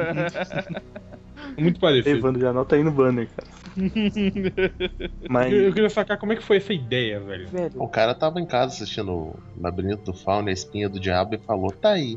Muito parecido. Evandro já anota aí no banner, cara. Mas... Eu queria sacar como é que foi essa ideia, velho. O cara tava em casa assistindo o Labirinto do Fauno e a Espinha do Diabo e falou, tá aí.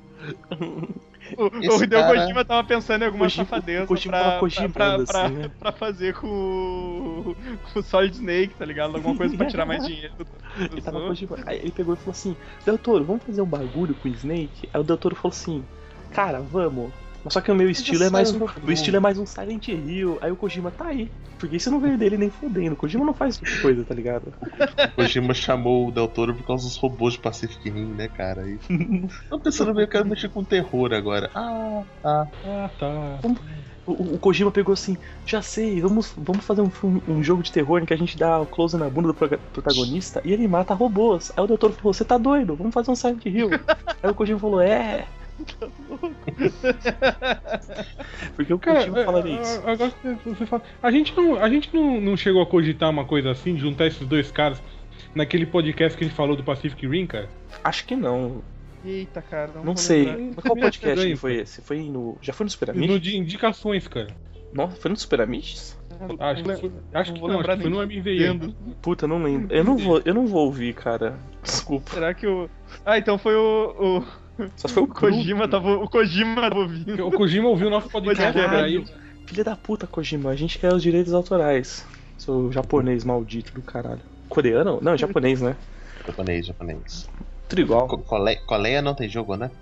O Hideo Kojima tava pensando em alguma safadeza pra fazer com o Solid Snake, tá ligado? Alguma coisa pra tirar mais dinheiro. Ele tava Kojima. Aí ele pegou e falou assim, Del Toro, vamos fazer um bagulho com o Snake? Aí o Del Toro falou assim, cara, vamos. Mas só que o meu estilo é mais um Silent Hill. Aí o Kojima tá aí. Porque isso não veio dele nem fodendo. O Kojima não faz esse tipo de coisa, tá ligado? O Kojima chamou o Del Toro por causa dos robôs de Pacific Rim, né, cara? Aí... Tô pensando bem, eu quero mexer com terror agora. Tá. O Kojima pegou assim, já sei, vamos fazer um jogo de terror em que a gente dá o close na bunda do protagonista e ele mata robôs. Aí o Del Toro falou, você tá doido? Vamos fazer um Silent Hill. Aí o Kojima falou, porque o Kojima falaria isso. Agora você fala. A gente não chegou a cogitar uma coisa assim, de juntar esses dois caras naquele podcast que a gente falou do Pacific Rim, cara? Acho que não. Eita, cara. Não sei. Qual podcast que foi esse? Foi no. Já foi no Super Amish? No de indicações, cara. Nossa, foi no Super Amish? Acho que foi no MVM. Puta, não lembro. Eu não vou ouvir, cara. Desculpa. Será que o. Então foi o. Só foi o Kojima tava ouvindo. O Kojima ouviu o nosso podcast. Caralho. Filha da puta, Kojima. A gente quer os direitos autorais. Sou japonês maldito do caralho. Coreano? Não, japonês, né? Japonês. Tudo igual. Coleia não tem jogo, né?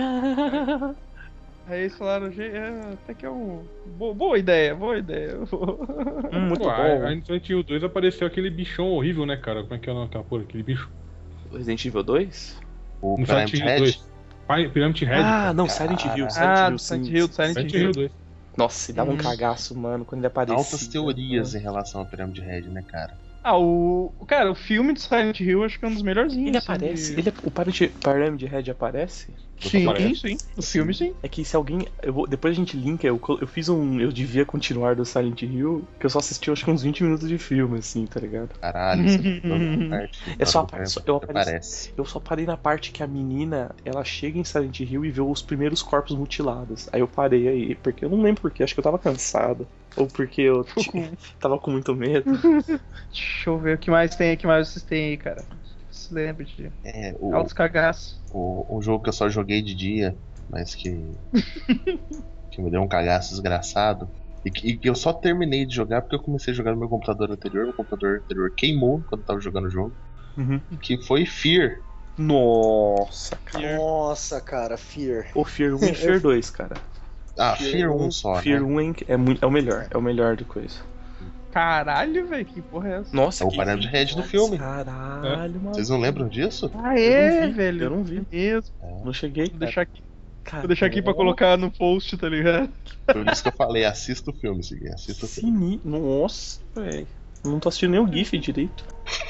Aí eles falaram, até que é um... Boa ideia. Muito bom. Aí no Resident Evil 2 apareceu aquele bichão horrível, né, cara? Como é que é o nome daquela porra, aquele bicho? Resident Evil 2? O Pyramid Head? Pyramid Head. Não, Silent Hill. Silent Hill 2. Nossa, dava um cagaço, mano, quando ele aparecia. Altas teorias em relação ao Pyramid Head, né, cara? Cara, o filme de Silent Hill acho que é um dos melhorzinhos. Ele aparece? O Pyramid Head aparece? Sim. O filme sim. É que se alguém... depois a gente linka, eu fiz eu devia continuar do Silent Hill, que eu só assisti acho que uns 20 minutos de filme, assim, tá ligado? Caralho, é só a parte... Eu só parei na parte que a menina, ela chega em Silent Hill e vê os primeiros corpos mutilados. Aí eu parei aí, porque eu não lembro porquê, acho que eu tava cansado. Ou porque eu tava com muito medo. Deixa eu ver o que mais vocês têm aí, cara. Se lembre de altos cagaços. Um jogo que eu só joguei de dia, mas que me deu um cagaço desgraçado. E que eu só terminei de jogar porque eu comecei a jogar no meu computador anterior. O computador anterior queimou quando eu tava jogando o jogo. Que foi Fear. Nossa, cara, Fear. O Fear 1 e Fear 2, cara. Fear 1 só. Fear 1 é o melhor. É o melhor de coisa. Caralho, velho, que porra é essa? Nossa, é o Pyramid Head do filme. Caralho, mano. Vocês não lembram disso? Velho. Eu não vi. Mesmo. Não cheguei. Vou deixar aqui pra colocar no post, tá ligado? Por isso que eu falei, assista o filme, Segui. Assista o filme. Nossa, velho. Não tô assistindo nem o GIF direito.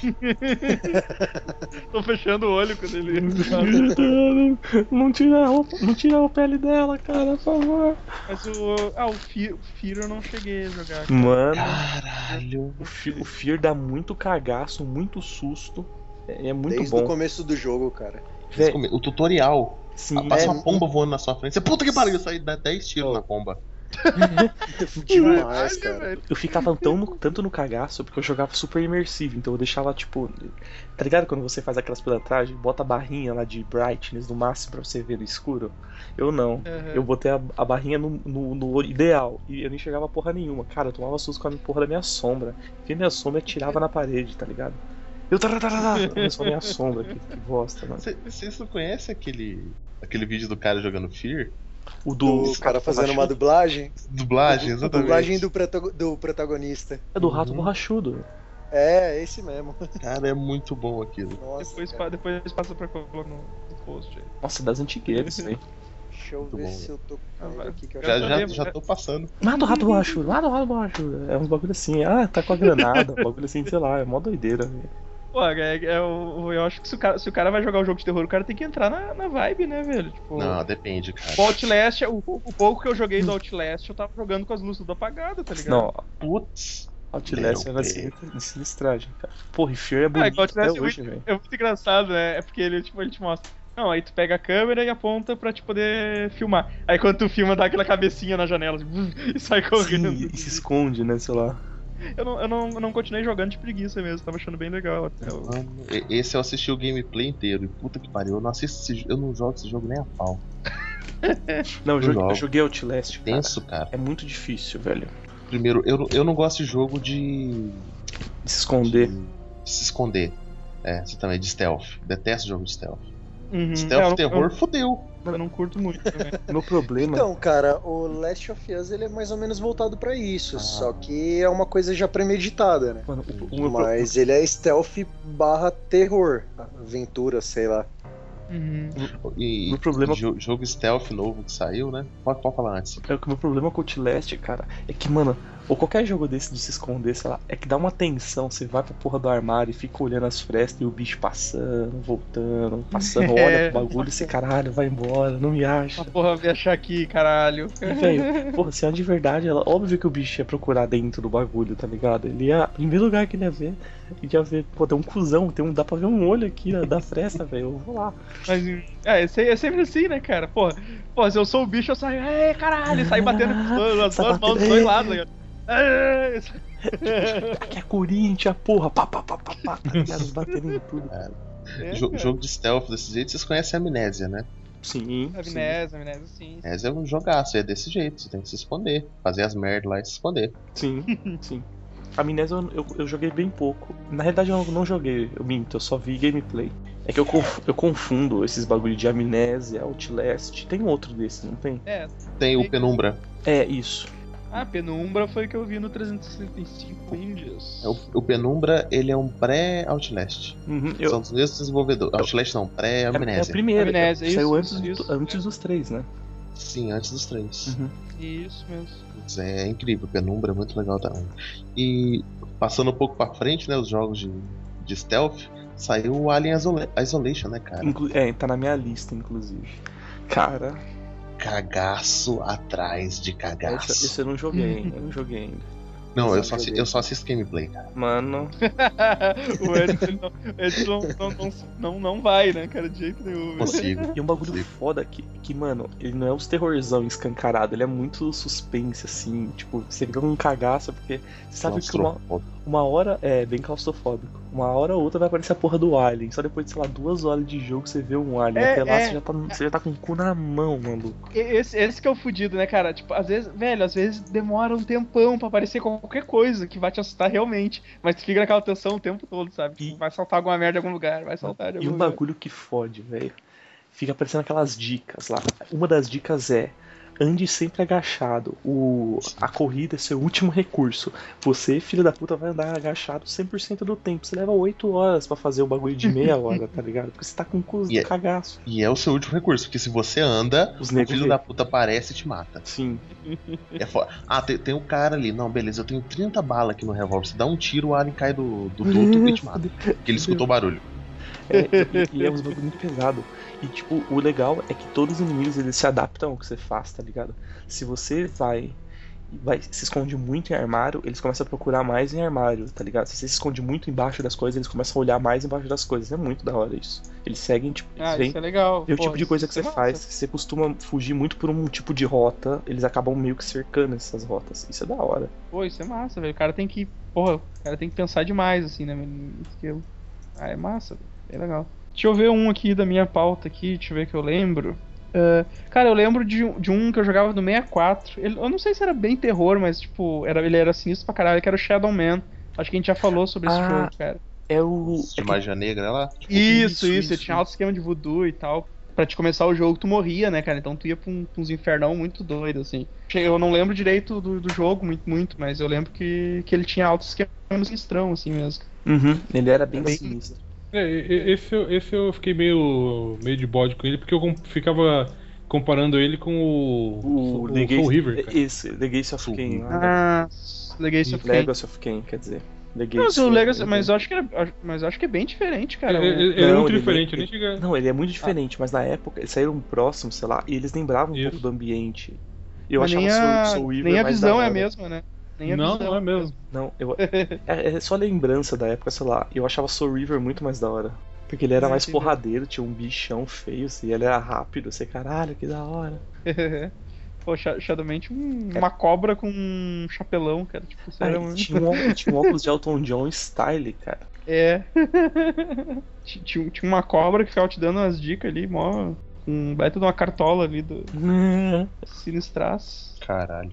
Tô fechando o olho quando ele... Não tira a pele dela, cara, por favor. Mas o Fear eu não cheguei a jogar. Cara. Mano, caralho. O Fear dá muito cagaço, muito susto. É muito Desde bom. Desde o começo do jogo, cara. O tutorial. Sim, passa uma pomba voando na sua frente. Você, puta que pariu, sai 10 tiros na pomba. Demais, cara. Eu ficava tanto no cagaço porque eu jogava super imersivo, então eu deixava tipo. Tá ligado quando você faz aquelas pilantragens, bota a barrinha lá de brightness no máximo pra você ver no escuro? Eu não. Eu botei a barrinha no ideal e eu nem enxergava porra nenhuma. Cara, eu tomava susto com a porra da minha sombra. Porque minha sombra atirava na parede, tá ligado? Eu só minha sombra, que bosta, mano. Vocês não conhecem aquele vídeo do cara jogando Fear? O cara fazendo uma dublagem? Dublagem, exatamente. Dublagem do protagonista. É do Rato Borrachudo. É, esse mesmo. Cara, é muito bom aquilo. Nossa, depois passa pra colocar no post aí. Nossa, das antigueiras isso aí. Deixa eu ver se eu tô com ele aqui. Que eu já tô passando. Lá do Rato Borrachudo. É uns bagulho assim. Tá com a granada. Um bagulho assim, sei lá. É mó doideira, velho. Pô, eu acho que se o cara vai jogar um jogo de terror, o cara tem que entrar na vibe, né, velho? Tipo, não, depende, cara. O Outlast, o pouco que eu joguei do Outlast, eu tava jogando com as luzes tudo apagadas, tá ligado? Não, putz. Outlast era assim, sinistragem, cara. Porra, e Fear é bonito até hoje, velho. É muito engraçado, né? É porque ele te mostra. Não, aí tu pega a câmera e aponta pra te poder filmar. Aí quando tu filma, dá aquela cabecinha na janela e sai correndo. Sim, e se esconde, né, sei lá. Eu não continuei jogando de preguiça mesmo, tava achando bem legal até. Esse eu assisti o gameplay inteiro, e puta que pariu, eu não jogo esse jogo nem a pau. Não, eu joguei Outlast, cara. Tenso, cara. É muito difícil, velho. Primeiro, eu não gosto de jogo de se esconder. De se esconder. Exatamente, de stealth. Detesto jogo de stealth. Stealth terror, fodeu. Eu não curto muito também. Meu problema... Então, cara, o Last of Us ele é mais ou menos voltado pra isso, só que é uma coisa já premeditada, né? Mano, mas ele é stealth barra terror, aventura, sei lá. E o problema... jogo stealth novo que saiu, né? Pode falar antes. O meu problema com o Outlast, cara, é que, mano, ou qualquer jogo desse de se esconder, sei lá, é que dá uma tensão, você vai pra porra do armário e fica olhando as frestas e o bicho passando, voltando, passando, olha pro bagulho e você, caralho, vai embora, não me acha. Porra, me achar aqui, caralho. E, velho, porra, se é de verdade, óbvio que o bicho ia procurar dentro do bagulho, tá ligado? Ele ia, em primeiro lugar que ele ia ver, pô, tem um cuzão, dá pra ver um olho aqui da fresta, velho, eu vou lá. Mas, é sempre assim, né, cara? Porra, se eu sou o bicho, eu saio, caralho, saio batendo com as duas mãos dos dois lados, tá ligado? Aqui é Corinthians, porra, pá, tá ligado? Batendo em tudo. Jogo de stealth desse jeito, vocês conhecem a Amnésia, né? Sim. Amnésia, sim. Amnésia é um jogaço, é desse jeito, você tem que se esconder. Fazer as merdas lá e se esconder. Sim. A Amnésia eu joguei bem pouco. Na realidade eu não joguei, eu minto, eu só vi gameplay. É que eu confundo esses bagulho de Amnésia, Outlast. Tem outro desse, não tem? Tem o Penumbra. É, isso. Penumbra foi que eu vi no 365 Indies. O Penumbra, ele é um pré-Outlast. São dos mesmos desenvolvedores. Outlast não, pré-Amnésia. É o primeiro. Amnésia, saiu isso. antes dos 3, né? Sim, antes dos 3. Isso mesmo. É incrível, Penumbra é muito legal também. E passando um pouco pra frente, né, os jogos de stealth, saiu o Alien Isolation, né, cara? Tá na minha lista, inclusive. Cara... Cagaço atrás de cagaço. Esse eu não joguei, ainda. Não, eu só assisto gameplay, cara. Mano. o Edson não vai, né, cara, de jeito nenhum. Consigo. E um bagulho foda que, mano, ele não é os terrorzão escancarado, ele é muito suspense, assim. Tipo, você fica com um cagaço, porque você sabe que uma hora é bem claustrofóbico. Uma hora ou outra vai aparecer a porra do Alien. Só depois de, sei lá, 2 horas de jogo você vê um Alien. Até lá você já tá com o cu na mão, maluco. Esse que é o fudido, né, cara? Tipo, às vezes demora um tempão pra aparecer qualquer coisa que vai te assustar realmente. Mas tu fica naquela tensão o tempo todo, sabe? Vai saltar alguma merda em algum lugar, vai saltar de algum lugar. E um bagulho que fode, velho. Fica aparecendo aquelas dicas lá. Uma das dicas é: ande sempre agachado. A corrida é seu último recurso. Você, filho da puta, vai andar agachado 100% do tempo. Você leva 8 horas pra fazer um bagulho de meia hora, tá ligado? Porque você tá com um cu de cagaço. E é o seu último recurso, porque se você anda, o filho da puta aparece e te mata. Sim. É foda. Tem um cara ali. Não, beleza, eu tenho 30 balas aqui no revólver. Você dá um tiro, o alien cai do duto e te mata. Porque ele escutou barulho. E é um bagulho muito pesado. E tipo, o legal é que todos os inimigos eles se adaptam ao que você faz, tá ligado? Se você vai se esconde muito em armário, eles começam a procurar mais em armário, tá ligado? Se você se esconde muito embaixo das coisas, eles começam a olhar mais embaixo das coisas. É muito da hora isso. Eles seguem, tipo, isso é legal. É o tipo de coisa que você faz. Se você costuma fugir muito por um tipo de rota, eles acabam meio que cercando essas rotas. Isso é da hora. Pô, isso é massa, velho. O cara tem que pensar demais, assim, né? É massa, é legal. Deixa eu ver um aqui da minha pauta aqui, deixa eu ver que eu lembro. Cara, eu lembro de um que eu jogava no 64. Eu não sei se era bem terror, mas tipo, ele era sinistro pra caralho, que era o Shadow Man. Acho que a gente já falou sobre esse jogo, cara. É o... De magia negra lá? Tipo, isso. Tinha alto esquema de voodoo e tal. Pra te começar o jogo, tu morria, né, cara? Então tu ia pra uns infernão muito doido, assim. Eu não lembro direito do jogo, muito, mas eu lembro que ele tinha alto esquema sinistrão, assim mesmo. Ele era bem sinistro. Esse eu fiquei meio de bode com ele, porque eu ficava comparando ele com o Soul River. Esse, Legacy of Kain. Legacy of Kain, quer dizer. Mas eu acho que é bem diferente, cara. Ele é muito diferente. Não, ele é muito diferente, mas na época eles saíram próximos, sei lá, e eles lembravam um pouco do ambiente. Eu achava Soul River nem a mais visão é a mesma, né? Não é mesmo. Não, é só lembrança da época, sei lá. Eu achava Soul River muito mais da hora. Porque ele era mais porradeiro, tinha um bichão feio, assim, ele era rápido, você, caralho, que da hora. Pô, Shadowman uma cobra com um chapelão, cara. Tipo, tinha um óculos de Elton John style, cara. É. tinha uma cobra que ficava te dando umas dicas ali, mó. Um baita de uma cartola ali do. Sinistraço. Caralho.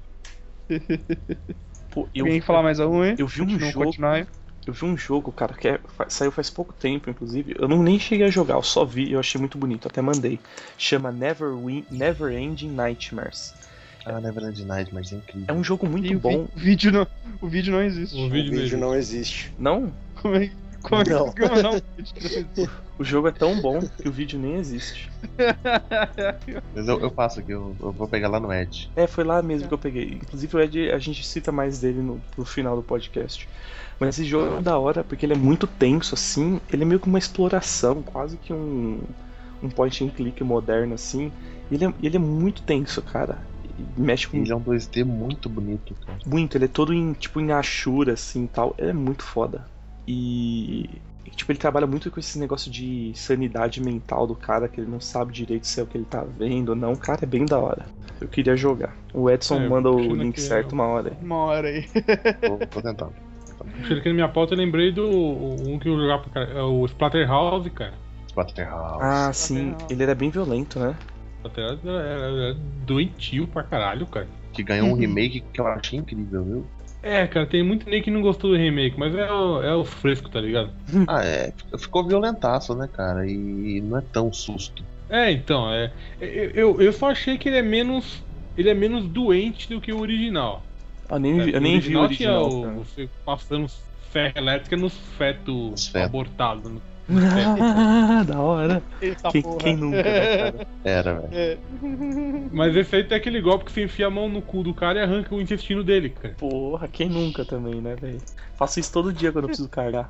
Pô, alguém falar mais um, hein? Eu vi um jogo, cara, que saiu faz pouco tempo, inclusive. Eu nem cheguei a jogar, eu só vi, eu achei muito bonito, até mandei. Chama Never Ending Nightmares. Never Ending Nightmares, é incrível. É um jogo muito bom. O vídeo não existe. O vídeo não existe. Não? Como não? O jogo é tão bom que o vídeo nem existe. Mas eu passo aqui, eu vou pegar lá no Ed. Foi lá mesmo que eu peguei. Inclusive o Ed, a gente cita mais dele no final do podcast. Mas esse jogo é da hora porque ele é muito tenso, assim. Ele é meio que uma exploração, quase que um point and click moderno, assim. Ele é muito tenso, cara. Mexe com... Ele é um 2D muito bonito, cara. Muito, ele é todo em Ashura, assim, e tal. Ele é muito foda. E tipo, ele trabalha muito com esse negócio de sanidade mental do cara, que ele não sabe direito se é o que ele tá vendo ou não. Cara, é bem da hora. Eu queria jogar. O Edson manda o link certo uma hora aí. Uma hora aí. Tô tentando. Puxando aqui na minha pauta, eu lembrei do um que eu jogava pra cara, o Splatterhouse, cara. Splatterhouse. Ah, sim. Ele era bem violento, né? Splatterhouse era doentio pra caralho, cara. Que ganhou um remake que eu achei incrível, viu? Cara, tem muito nem que não gostou do remake, mas é o fresco, tá ligado? Ficou violentaço, né, cara? E não é tão susto. Então, eu só achei que ele é menos doente do que o original. Eu nem vi o original. Você passando ferro elétrica nos fetos abortados. Da hora. Quem nunca, né, cara? Era, velho. Mas esse aí tem aquele golpe que você enfia a mão no cu do cara e arranca o intestino dele, cara. Porra, quem nunca também, né, velho? Faço isso todo dia quando eu preciso carregar.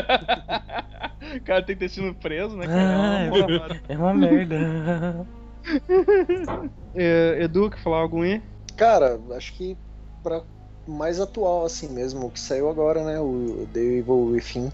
O cara tem intestino preso, né, cara? É uma merda. Edu, quer falar algum aí? Cara, acho que pra mais atual assim mesmo, o que saiu agora, né, o The Evil Within.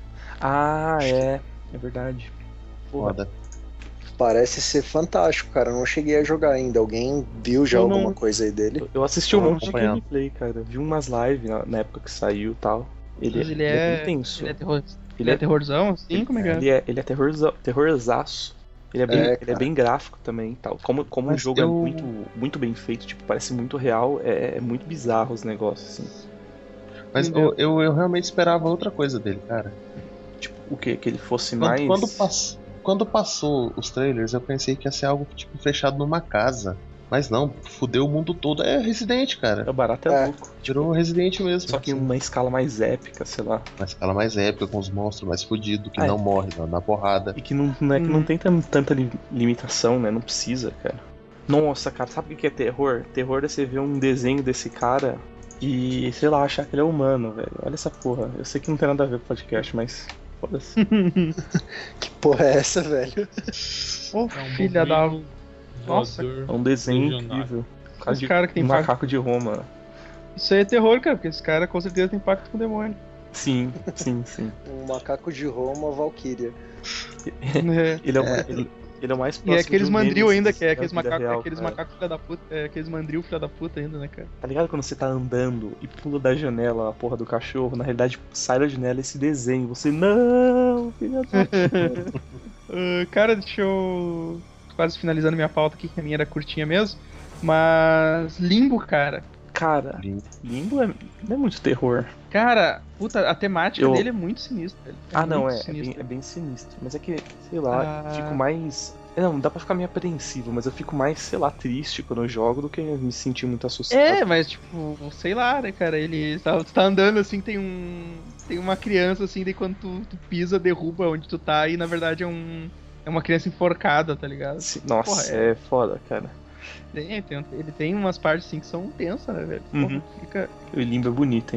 É verdade. Foda. Parece ser fantástico, cara. Eu não cheguei a jogar ainda. Alguém viu já alguma coisa aí dele? Eu assisti um monte de gameplay, cara. Vi umas lives na época que saiu e tal. Ele é bem tenso. Ele é terrorzão, assim? Como é que é? Ele é terrorzaço. Ele é bem gráfico também e tal. Como o jogo é muito, muito bem feito, tipo, parece muito real, é muito bizarro os negócios, assim. Mas eu realmente esperava outra coisa dele, cara. Tipo, o quê? Que ele fosse mais... Quando passou os trailers, eu pensei que ia ser algo tipo fechado numa casa. Mas não, fudeu o mundo todo. É Resident, cara. O barato é louco. Tirou o Resident mesmo. Só que em uma escala mais épica, sei lá. Uma escala mais épica, com os monstros mais fudidos, que não morrem na porrada. E que não é que não tem tanta limitação, né? Não precisa, cara. Nossa, cara, sabe o que é terror? Terror é você ver um desenho desse cara e, sei lá, achar que ele é humano, velho. Olha essa porra. Eu sei que não tem nada a ver com o podcast, mas... foda-se. Que porra é essa, velho? Filha da... Nossa, é um desenho incrível. Esse cara que tem macaco de Roma. Isso aí é terror, cara, porque esse cara com certeza tem pacto com o demônio. Sim. Um macaco de Roma, Valkyria. Ele é o mais próximo. E é aqueles mandril ainda, que é aqueles macacos filha da puta, aqueles mandril filha da puta ainda, né, cara? Tá ligado quando você tá andando e pula da janela a porra do cachorro, na realidade sai da janela esse desenho, você não, filha da puta. Cara, deixa eu... quase finalizando minha pauta aqui, que a minha era curtinha mesmo, mas Limbo, cara. Cara, Limbo não é muito terror. Cara, puta, a temática dele é muito sinistra. É bem sinistro. Mas é que, sei lá, fico mais... Não, dá pra ficar meio apreensivo, mas eu fico mais, sei lá, triste quando eu jogo do que me sentir muito assustado. Mas tipo, sei lá, né, cara, tu tá andando assim, tem uma criança assim, daí quando tu pisa, derruba onde tu tá e na verdade é uma criança enforcada, tá ligado? Nossa, porra, é foda, cara. Ele tem umas partes assim que são tensas, né, velho? Porra, fica... O Limbo é bonito, hein?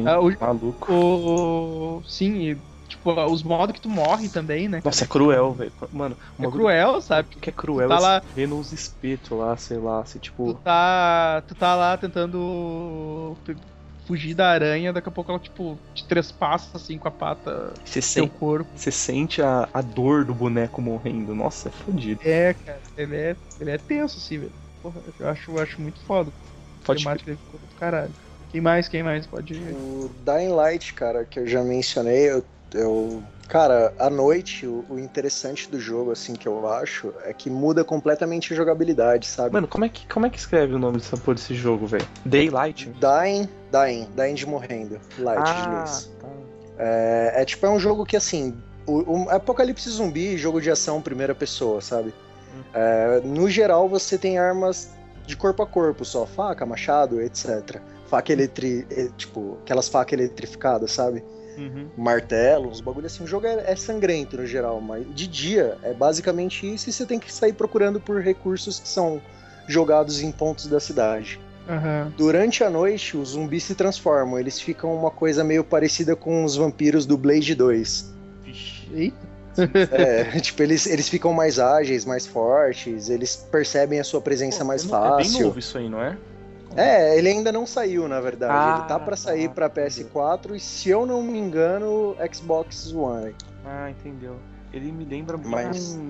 Maluco. Sim, e, tipo, os modos que tu morre também, né? Nossa, é cruel, velho. Mano, é cruel, sabe? Que é cruel, tá lá vendo uns espetos lá, sei lá, assim, tipo... Tu tá lá tentando fugir da aranha, daqui a pouco ela, tipo, te trespassa, assim, com a pata do seu corpo. Você sente a dor do boneco morrendo. Nossa, é fodido. É, cara, ele é tenso, assim, velho. Porra, eu acho muito foda. Pode A temática dele ficou do caralho. Quem mais? Pode ir. O Dying Light, cara, que eu já mencionei, cara, à noite, o interessante do jogo, assim, que eu acho, é que muda completamente a jogabilidade, sabe? Mano, como é que escreve o nome dessa porra desse jogo, velho? Daylight? Dying de morrendo. Light de luz. Tá. É um jogo que, assim, o Apocalipse Zumbi, jogo de ação primeira pessoa, sabe? No geral, você tem armas de corpo a corpo só, faca, machado, etc. Faca tipo, aquelas facas eletrificadas, sabe? Uhum. Martelo, uns bagulho assim. O jogo é sangrento no geral, mas de dia é basicamente isso e você tem que sair procurando por recursos que são jogados em pontos da cidade. Uhum. Durante a noite, os zumbis se transformam. Eles ficam uma coisa meio parecida com os vampiros do Blade 2. Eita. Tipo, eles ficam mais ágeis, mais fortes, eles percebem a sua presença mais fácil. É bem novo isso aí, não é? Ele ainda não saiu, na verdade. Ele tá pra sair pra PS4 e, se eu não me engano, Xbox One. Ah, entendeu. Ele me lembra muito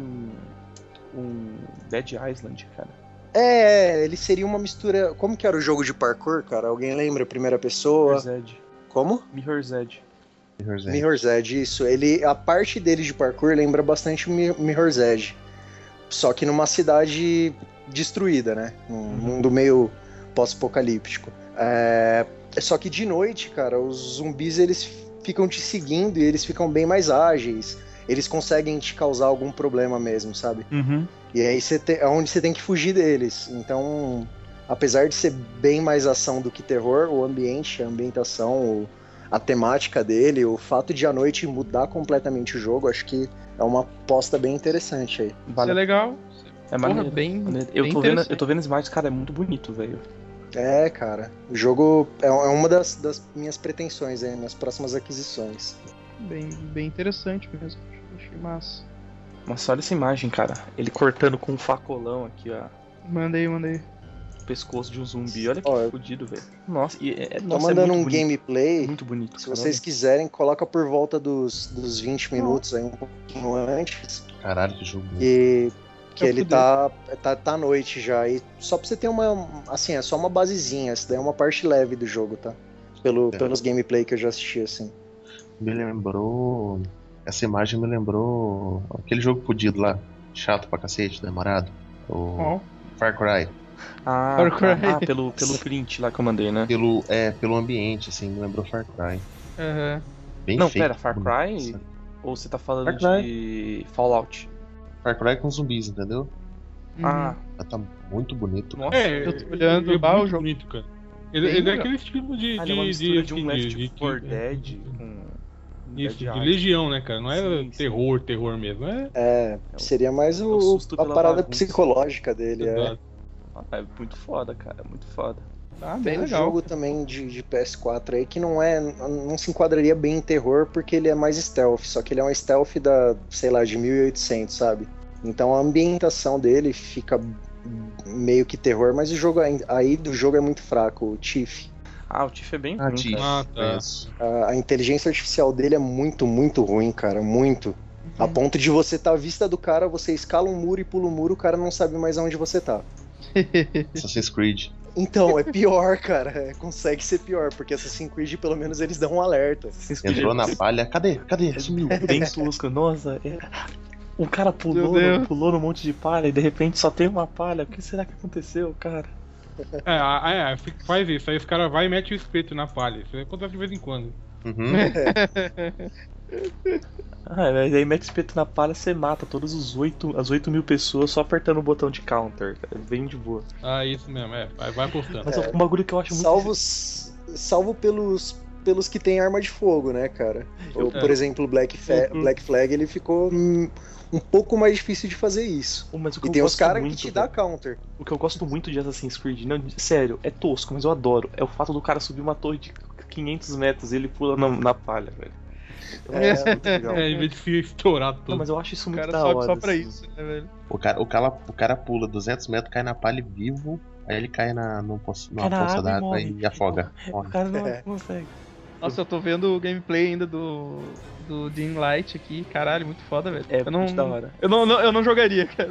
um Dead Island, cara. Ele seria uma mistura... Como que era o jogo de parkour, cara? Alguém lembra? Primeira pessoa? Mirror's Edge. Como? Mirror's Edge. Mirror's Edge, isso. A parte dele de parkour lembra bastante o Mirror's Edge. Só que numa cidade destruída, né? Num mundo meio pós-apocalíptico. Só que de noite, cara, os zumbis, eles ficam te seguindo e eles ficam bem mais ágeis. Eles conseguem te causar algum problema mesmo, sabe? Uhum. E aí é onde você tem que fugir deles. Então, apesar de ser bem mais ação do que terror, o ambiente, a ambientação, a temática dele, o fato de à noite mudar completamente o jogo, acho que é uma aposta bem interessante aí. Isso é legal. É maneiro. Bem eu tô vendo as imagens, cara, é muito bonito, velho. Cara, o jogo é uma das minhas pretensões aí, nas próximas aquisições. Bem interessante mesmo, achei massa. Nossa, olha essa imagem, cara. Ele cortando com um facolão aqui, ó. Mandei. O pescoço de um zumbi, olha que fodido, velho. Nossa, tô mandando um bonito. gameplay. Muito bonito. Se vocês quiserem, coloca por volta dos 20 minutos aí, um pouquinho antes. Caralho, que jogo. Que ele tá à noite já. E só pra você ter é só uma basezinha. Essa daí é uma parte leve do jogo, tá? Pelos gameplay que eu já assisti, assim. Essa imagem me lembrou aquele jogo fodido lá. Chato pra cacete, demorado. O Far Cry. Far Cry. Pelo print lá que eu mandei, né? Pelo ambiente, assim, me lembrou Far Cry. Uhum. Bem não, feito, pera, Far Cry? Bonito. Ou você tá falando de Fallout? Far Cry com zumbis, entendeu? Ah. Tá muito bonito. Nossa, eu tô olhando é o muito jogo. bonito, cara. Ele é aquele estilo de é uma mistura de um Left 4 Dead com... Isso, de Legião, né, cara? Não é terror mesmo. Seria mais a parada psicológica dele. É muito foda, cara, muito foda. Tem um jogo também de PS4 aí que não se enquadraria bem em terror porque ele é mais stealth, só que ele é um stealth de 1800, sabe? Então a ambientação dele fica meio que terror, mas o jogo do jogo é muito fraco, o Tiff. O Tiff é bem ruim, A inteligência artificial dele é muito, muito ruim, cara, muito. A ponto de você tá à vista do cara, você escala um muro e pula o muro, o cara não sabe mais aonde você tá. Assassin's Creed. Então, é pior, cara. Consegue ser pior, porque Assassin's Creed, pelo menos, eles dão um alerta. Entrou na palha, cadê? Sumiu. Bem tosco, nossa. O cara pulou no monte de palha e de repente só tem uma palha. O que será que aconteceu, cara? Faz isso. Aí os caras vão e metem o espeto na palha. Isso acontece de vez em quando. Aí mete o espeto na palha, você mata todas as 8 mil pessoas só apertando o botão de counter, cara. Bem de boa. Isso mesmo, vai apostando. Mas um bagulho que eu acho muito... Salvo pelos que tem arma de fogo, né, cara? Por exemplo, o Black Flag, ele ficou um pouco mais difícil de fazer isso. E tem os caras que te dá counter. O que eu gosto muito de Assassin's Creed, não, sério, é tosco, mas eu adoro, é o fato do cara subir uma torre de 500 metros e ele pula na palha, velho. Muito legal. Em vez de se estourar todo. Não, mas eu acho isso O muito cara da sobe hora. só pra assim. isso, né, velho? O cara pula 200 metros, cai na palha vivo, aí ele cai numa poça água e d'água morre. e afoga. O Morre. cara não consegue. Nossa, eu tô vendo o gameplay ainda do Dying Light aqui. Caralho, muito foda, velho. É eu não, muito da hora. Eu não jogaria, cara.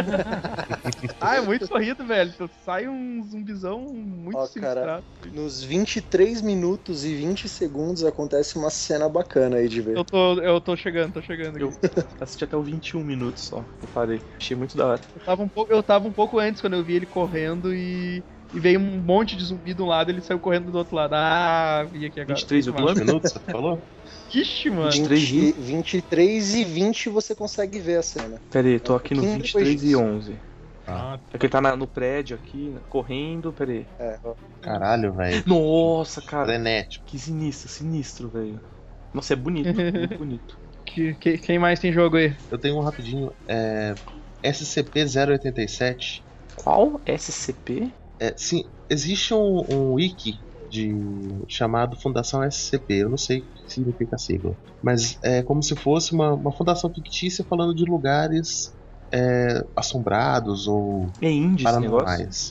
É muito corrido, velho. Sai um zumbizão muito sinistrado. Nos 23 minutos e 20 segundos acontece uma cena bacana aí de ver. Eu tô chegando aqui. Eu assisti até o 21 minutos só. Eu parei. Achei muito da hora. Eu tava um pouco antes quando eu vi ele correndo e veio um monte de zumbi de um lado e ele saiu correndo do outro lado. Vi aqui agora. 23 minutos, você falou? Ixi, mano. 23 e 20 você consegue ver a cena. Pera aí, tô aqui no 23 e 11. Ah, É que ele tá no prédio aqui, correndo, pera aí. Caralho, velho. Nossa, cara. Frenético. Que sinistro, velho. Nossa, é bonito, muito bonito. Quem mais tem jogo aí? Eu tenho um rapidinho. SCP-087. Qual? SCP? Sim, existe um wiki chamado Fundação SCP. Eu não sei o que significa a sigla. Mas é como se fosse uma fundação fictícia falando de lugares assombrados ou paranormais.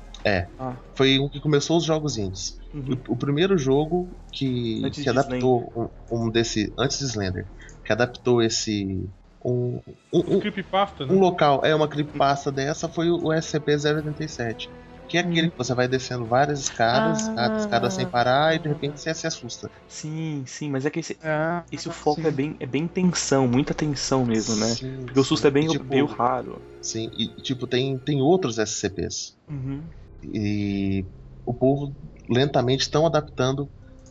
Foi um que começou os jogos indies. Uhum. O primeiro jogo que adaptou antes de Slender, que adaptou esse um creepypasta, né? um local, uma creepypasta dessa foi o SCP-087, que é aquele que você vai descendo várias escadas sem parar e de repente você se assusta. Sim, mas é que esse foco é bem tensão, muita tensão mesmo, né? Sim, porque o susto é bem tipo, meio raro. Sim, e tipo, tem outros SCPs. Uhum. E o povo lentamente estão adaptando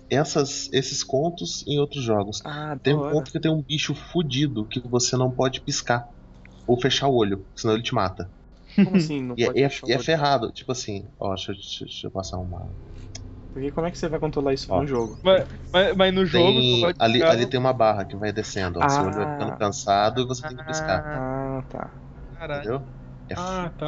esses contos em outros jogos. Tem um conto que tem um bicho fudido que você não pode piscar ou fechar o olho, senão ele te mata. Como assim? Não pode fechar o olho? É ferrado, tipo assim, deixa eu passar uma. Porque como é que você vai controlar isso no jogo? Mas no jogo ali tem uma barra que vai descendo, seu olho vai ficando cansado e você tem que piscar. Tá. Entendeu? Tá.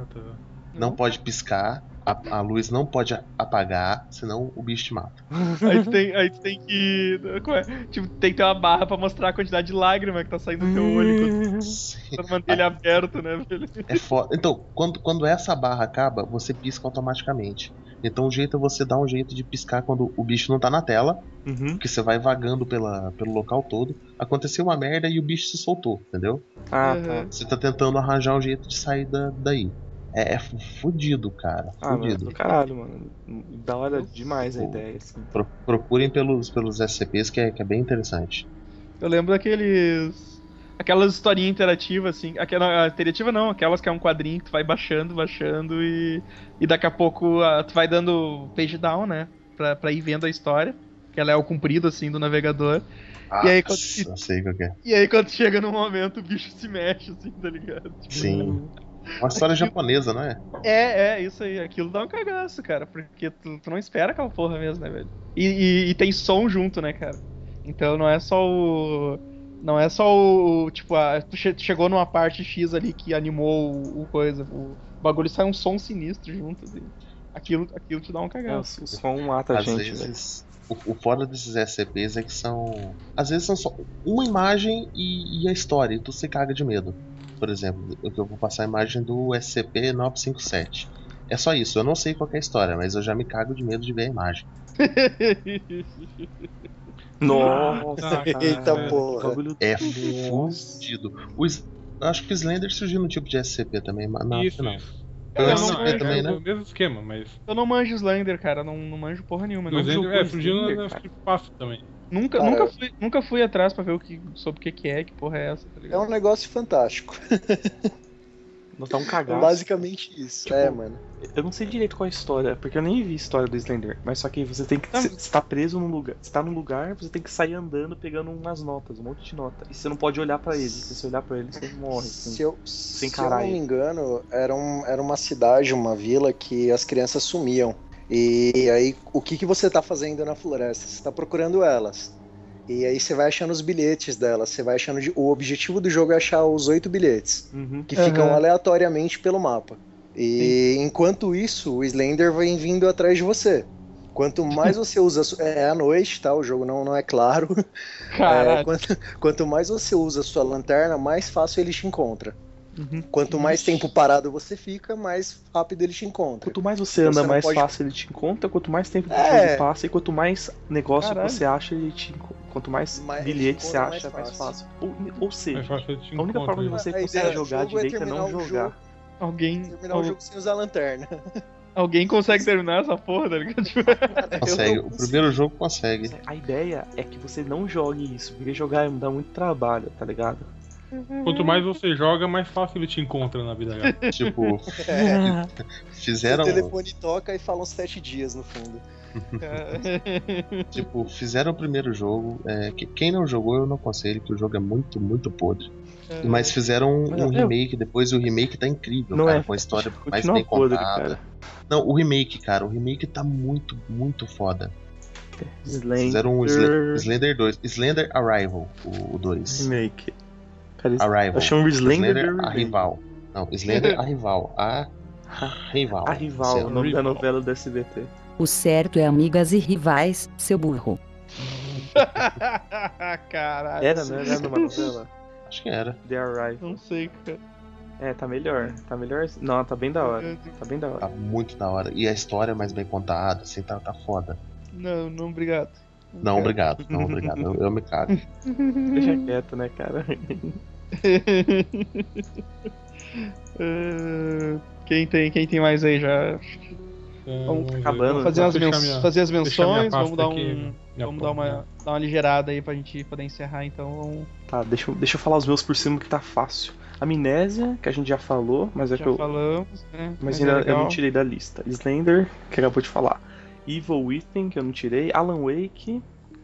Não pode piscar, a luz não pode apagar, senão o bicho te mata. Aí tu tem que. Tipo, tem que ter uma barra pra mostrar a quantidade de lágrima que tá saindo do teu olho pra manter ele aberto, né, velho? É foda. Então, quando essa barra acaba, você pisca automaticamente. Então o jeito é você dar um jeito de piscar quando o bicho não tá na tela, que você vai vagando pelo local todo. Aconteceu uma merda e o bicho se soltou, entendeu? Tá. Você tá tentando arranjar um jeito de sair daí. É fudido, cara. Fudido. Do caralho, mano. Da hora demais a ideia, assim. Procurem pelos SCPs que é bem interessante. Eu lembro aquelas historinhas interativas, assim. Interativa não, aquelas que é um quadrinho que tu vai baixando e daqui a pouco tu vai dando page down, né? Pra ir vendo a história. Que ela é o comprido, assim, do navegador. E aí, eu sei qual que é. E aí quando chega no momento o bicho se mexe, assim, tá ligado? Tipo, sim. Uma história japonesa, não é? Isso aí. Aquilo dá um cagaço, cara. Porque tu não espera aquela porra mesmo, né, velho? E tem som junto, né, cara? Então não é só o... Tipo, tu chegou numa parte X ali que animou o coisa. O bagulho sai um som sinistro junto. Assim. Aquilo te dá um cagaço. O som mata a gente, vezes, o foda desses SCPs é que são... Às vezes são só uma imagem e a história. E tu se caga de medo. Por exemplo, eu vou passar a imagem do SCP-957. É só isso, eu não sei qual é a história, mas eu já me cago de medo de ver a imagem. Nossa, eita porra. É fudido. Eu acho que o Slender surgiu no tipo de SCP também, mas não. Foi um SCP também, né? É o mesmo esquema, mas... Eu não manjo Slender, cara, não manjo porra nenhuma. O Slender surgiu na creepypasta também. Nunca fui atrás pra ver sobre o que é, que porra é essa, tá ligado? É um negócio fantástico. Botar um cagaço. Basicamente isso. Tipo, mano. Eu não sei direito qual é a história, porque eu nem vi a história do Slender. Mas só que você tem que. Você tá preso num lugar. Você tá num lugar, você tem que sair andando pegando umas notas, um monte de nota. E você não pode olhar pra ele. Se você olhar pra ele, você morre. Se eu não me engano, era uma cidade, uma vila que as crianças sumiam. E aí, o que você tá fazendo na floresta? Você tá procurando elas. E aí você vai achando os bilhetes delas. Você vai achando... O objetivo do jogo é achar os 8 bilhetes. Que ficam aleatoriamente pelo mapa. E enquanto isso, o Slender vai vindo atrás de você. Quanto mais você usa... É à noite, tá? O jogo não é claro. Caralho. Quanto mais você usa a sua lanterna, mais fácil ele te encontra. Uhum. Quanto mais tempo parado você fica, mais rápido ele te encontra. Quanto mais você anda, mais fácil ele te encontra. Quanto mais tempo ele passa e quanto mais negócio você acha, ele te encontra. Quanto mais bilhete você acha, mais fácil. Ou seja, a única forma de você conseguir jogar direito é não jogar. Terminar o jogo sem usar a lanterna. Alguém consegue terminar essa porra, tá ligado? Consegue, o primeiro jogo consegue. A ideia é que você não jogue isso, porque jogar dá muito trabalho, tá ligado? Quanto mais você joga, mais fácil ele te encontra na vida real. Tipo, fizeram... O telefone toca e falam 7 dias no fundo. Tipo, fizeram o primeiro jogo. Quem não jogou, eu não aconselho, que o jogo é muito, muito podre. Mas fizeram um remake depois, e o remake tá incrível, cara, com a história mais bem contada. Não, o remake tá muito, muito foda. Fizeram um Slender 2, Slender Arrival, o 2. Remake. Arrival. Achei um Slender Arrival. Não, Slender Arrival. Arrival, o nome da novela do SBT. O certo é amigas e rivais, seu burro. Caralho. Era, não era numa novela? Acho que era. The Arrival. Não sei, cara. Tá melhor. Tá melhor. Não, tá bem da hora. Tá muito da hora. E a história mais bem contada, assim, tá foda. Não, obrigado. Não, obrigado. Eu me cago. Deixa quieto, né, cara? Quem tem mais aí já? Vamos acabando. Fazer as menções, vamos dar uma ligeirada aí pra gente poder encerrar, então. Tá, deixa eu falar os meus por cima que tá fácil. Amnésia, que a gente já falou, mas é já que eu... falamos, né? Mas ainda eu não tirei da lista. Slender, que acabou de falar. Evil Within, que eu não tirei. Alan Wake,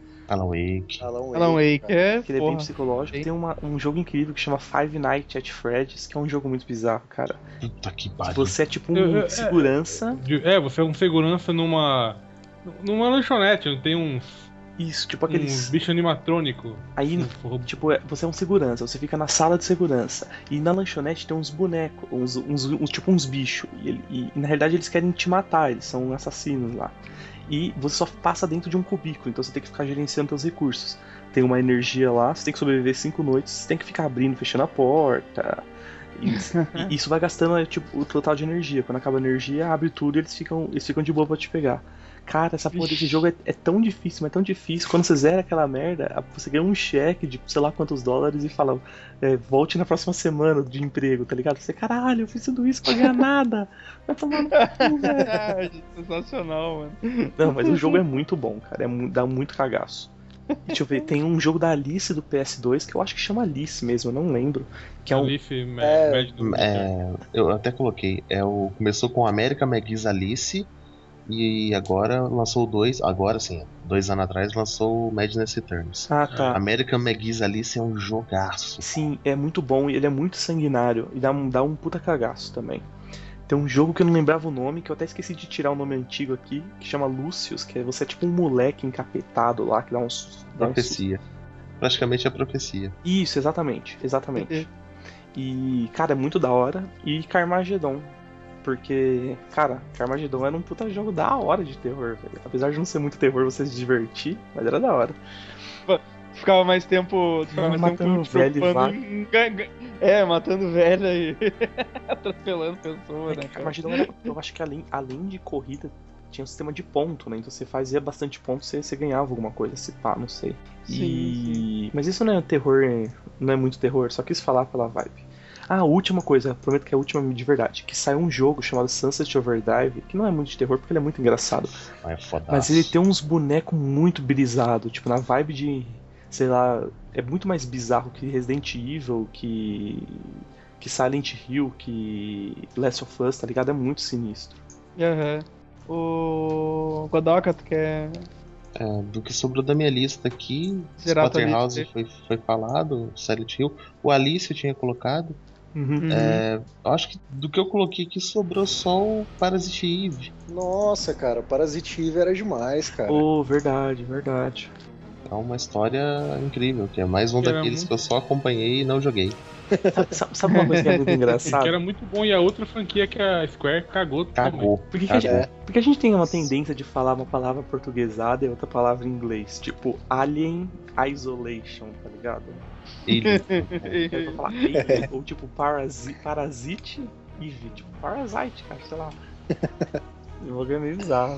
que ele é bem psicológico. Tem um jogo incrível que chama Five Nights at Freddy's, que é um jogo muito bizarro, cara. Puta que pariu. Você é tipo um segurança. Você é um segurança numa lanchonete, não tem uns... Isso, tipo aqueles... bicho animatrônico. Aí, tipo, você é um segurança, você fica na sala de segurança. E na lanchonete tem uns bonecos, tipo uns bichos. E na realidade eles querem te matar, eles são assassinos lá. E você só passa dentro de um cubículo, então você tem que ficar gerenciando seus recursos. Tem uma energia lá, você tem que sobreviver 5 noites, você tem que ficar abrindo e fechando a porta. E isso vai gastando tipo, o total de energia. Quando acaba a energia, abre tudo e eles ficam de boa pra te pegar. Cara, essa porra desse jogo é tão difícil, mas tão difícil. Quando você zera aquela merda, você ganha um cheque de sei lá quantos dólares e fala, volte na próxima semana de emprego, tá ligado? Você, caralho, eu fiz tudo isso pra ganhar nada. Vai tomar no cu, velho. Sensacional, mano. Não, mas o jogo é muito bom, cara. Dá muito cagaço. Deixa eu ver, tem um jogo da Alice do PS2 que eu acho que chama Alice mesmo, eu não lembro. Que é um... Alice, eu até coloquei. Começou com American McGee's Alice. E agora lançou 2 anos atrás lançou o Madness Returns. Ah, tá. American McGee's Alice é um jogaço. Sim, é muito bom e ele é muito sanguinário e dá um puta cagaço também. Tem um jogo que eu não lembrava o nome, que eu até esqueci de tirar o nome antigo aqui, que chama Lucius, que você é tipo um moleque encapetado lá, que dá uns... Profecia. Praticamente a profecia. Isso, exatamente. E, cara, é muito da hora. E Carmageddon. Porque, cara, Carmageddon era um puta jogo da hora de terror, velho. Apesar de não ser muito terror você se divertir, mas era da hora. Ficava mais tempo. Matando velho e vaca. Matando velha e atropelando pessoas, né? Carmageddon era, eu acho que além de corrida, tinha um sistema de ponto, né? Então você fazia bastante ponto, você ganhava alguma coisa, se pá, não sei. Sim. Mas isso não é terror, não é muito terror, só quis falar pela vibe. A última coisa, prometo que é a última de verdade, que saiu um jogo chamado Sunset Overdrive, que não é muito de terror porque ele é muito engraçado. Mas ele tem uns bonecos muito brisados, tipo, na vibe de, sei lá, é muito mais bizarro que Resident Evil, que Silent Hill, que Last of Us, tá ligado? É muito sinistro. O Godoka, tu quer... Do que sobrou da minha lista aqui, Splatterhouse foi falado, Silent Hill, o Alice eu tinha colocado. Acho que do que eu coloquei aqui sobrou só o Parasite Eve. Nossa, cara, Parasite Eve era demais, cara. Verdade. É uma história incrível, que é mais um daqueles que eu só acompanhei e não joguei. Sabe uma coisa que é muito engraçada? Que era muito bom e a outra franquia que a Square cagou. Por que a gente tem uma tendência de falar uma palavra portuguesada e outra palavra em inglês? Tipo, Alien Isolation, tá ligado? Eu falar Alien, ou tipo Parasite Eve, tipo Parasite, cara, sei lá. Eu vou organizar.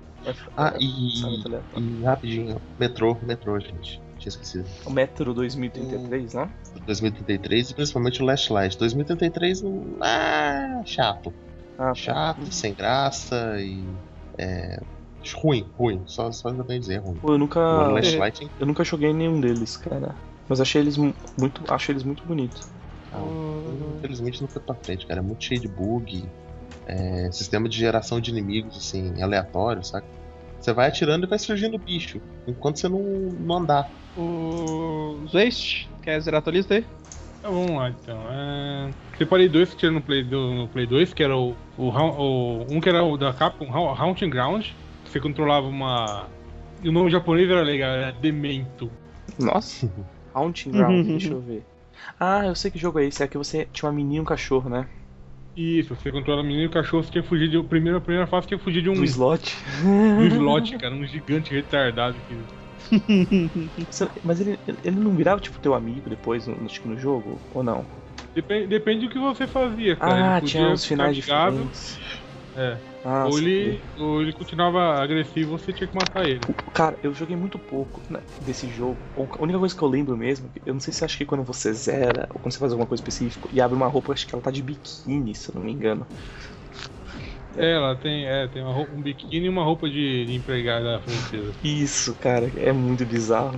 E rapidinho, metrô, gente. Tinha esquecido. O Metro 2033, né? 2033 e principalmente o Last Light. 2033 chato. Chato, sem graça e. Ruim. Só ainda bem dizer ruim. Pô, eu nunca joguei nenhum deles, cara. Mas achei eles muito bonitos. Infelizmente não foi pra frente, cara. É muito cheio de bug. Sistema de geração de inimigos, assim, aleatório, saca? Você vai atirando e vai surgindo bicho, enquanto você não andar. O Waste, quer zerar a tua lista aí? Vamos lá, então. Separei dois que tinha no Play 2, que era um que era o da Capcom, Haunting Ground, que você controlava uma... E o nome japonês era legal, era Demento. Nossa, Haunting Ground, deixa eu ver. Eu sei que jogo é esse, é que você tinha uma menina e um cachorro, né? Isso, você controla a menina e o cachorro, você tinha que fugir de... A primeira fase tinha que fugir de um... Do slot? Do slot, cara, um gigante retardado que... Mas ele não virava, tipo, teu amigo depois no jogo, ou não? Depende do que você fazia, cara. Tinha uns finais diferentes. Ou ele continuava agressivo, você tinha que matar ele. Cara, eu joguei muito pouco, né, desse jogo. A única coisa que eu lembro mesmo, eu não sei se acho que quando você zera, ou quando você faz alguma coisa específica e abre uma roupa, acho que ela tá de biquíni, se eu não me engano. Ela tem um biquíni e uma roupa de empregada francesa. Isso, cara, é muito bizarro.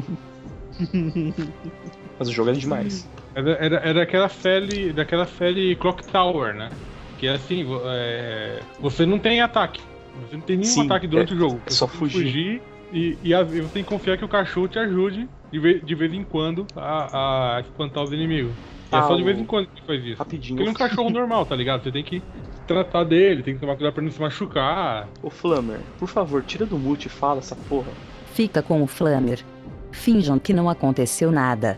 Mas o jogo é demais. Era daquela série Clock Tower, né? Que é assim, você não tem ataque. Você não tem nenhum ataque durante o jogo. É só fugir. E você tem que confiar que o cachorro te ajude de vez em quando a espantar os inimigos. E é só de vez em quando que faz isso. Rapidinho. Porque ele é um cachorro normal, tá ligado? Você tem que tratar dele, tem que tomar cuidado pra não se machucar. Ô Flammer, por favor, tira do mute e fala essa porra. Fica com o Flammer. Finjam que não aconteceu nada.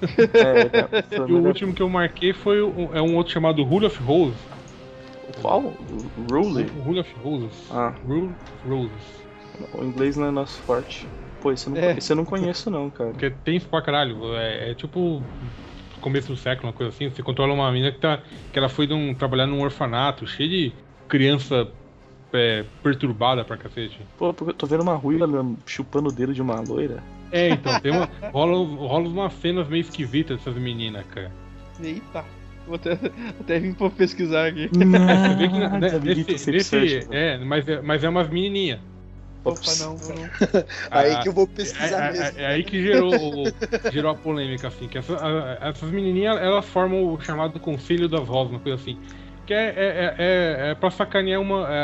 E o último que eu marquei foi um outro chamado Rule of Roses. Qual? Rule? Rule of Roses. Rule of Roses. O inglês não é nosso forte. Pô, esse eu não conheço não, cara. Porque tem isso pra caralho. É tipo começo do século, uma coisa assim. Você controla uma menina que ela foi trabalhar num orfanato cheio de criança perturbada pra cacete. Pô, porque eu tô vendo uma ruiva chupando o dedo de uma loira. Então, rola umas cenas meio esquisitas dessas meninas, cara. Eita. Vou até vir pra pesquisar aqui. Você vê que mas é umas menininhas. Opa, não. Aí que eu vou pesquisar mesmo. É aí que gerou a polêmica, assim. Que essas menininhas, elas formam o chamado Conselho das Rosas, uma coisa assim. Que é pra sacanear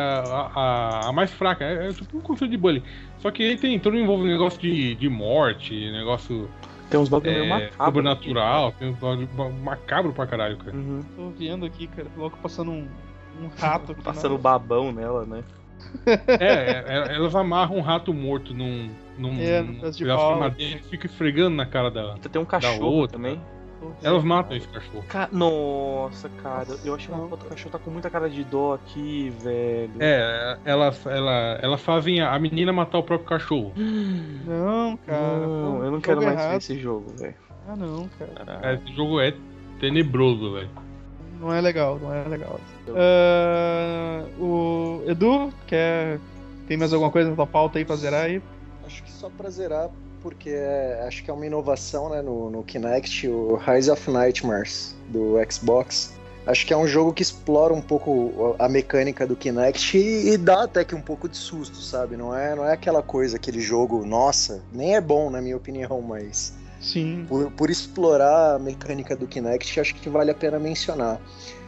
a mais fraca. É tipo um conselho de bullying. Só que aí todo envolve um negócio de morte, negócio... Tem uns bagulho meio macabro. Sobrenatural, tem uns bagulho macabro pra caralho, cara. Uhum. Tô vendo aqui, cara. Logo passando um rato aqui. Passando babão nela, né? Elas amarram um rato morto num pedaço de madeira e fica esfregando na cara da outra. Tem um cachorro também. Elas matam esse cachorro. Nossa, cara, eu achei uma foto do cachorro tá com muita cara de dó aqui, velho. Elas fazem a menina matar o próprio cachorro. Não, cara. Não, eu não quero mais ver esse jogo, velho. Não, cara. Esse jogo é tenebroso, velho. Não é legal. O Edu, tem mais alguma coisa na tua pauta aí pra zerar aí? Acho que só pra zerar, porque acho que é uma inovação, né, no Kinect, o Rise of Nightmares do Xbox. Acho que é um jogo que explora um pouco a mecânica do Kinect e dá até que um pouco de susto, sabe? Não é aquela coisa, aquele jogo, nossa, nem é bom na minha opinião, mas sim. Por explorar a mecânica do Kinect, acho que vale a pena mencionar.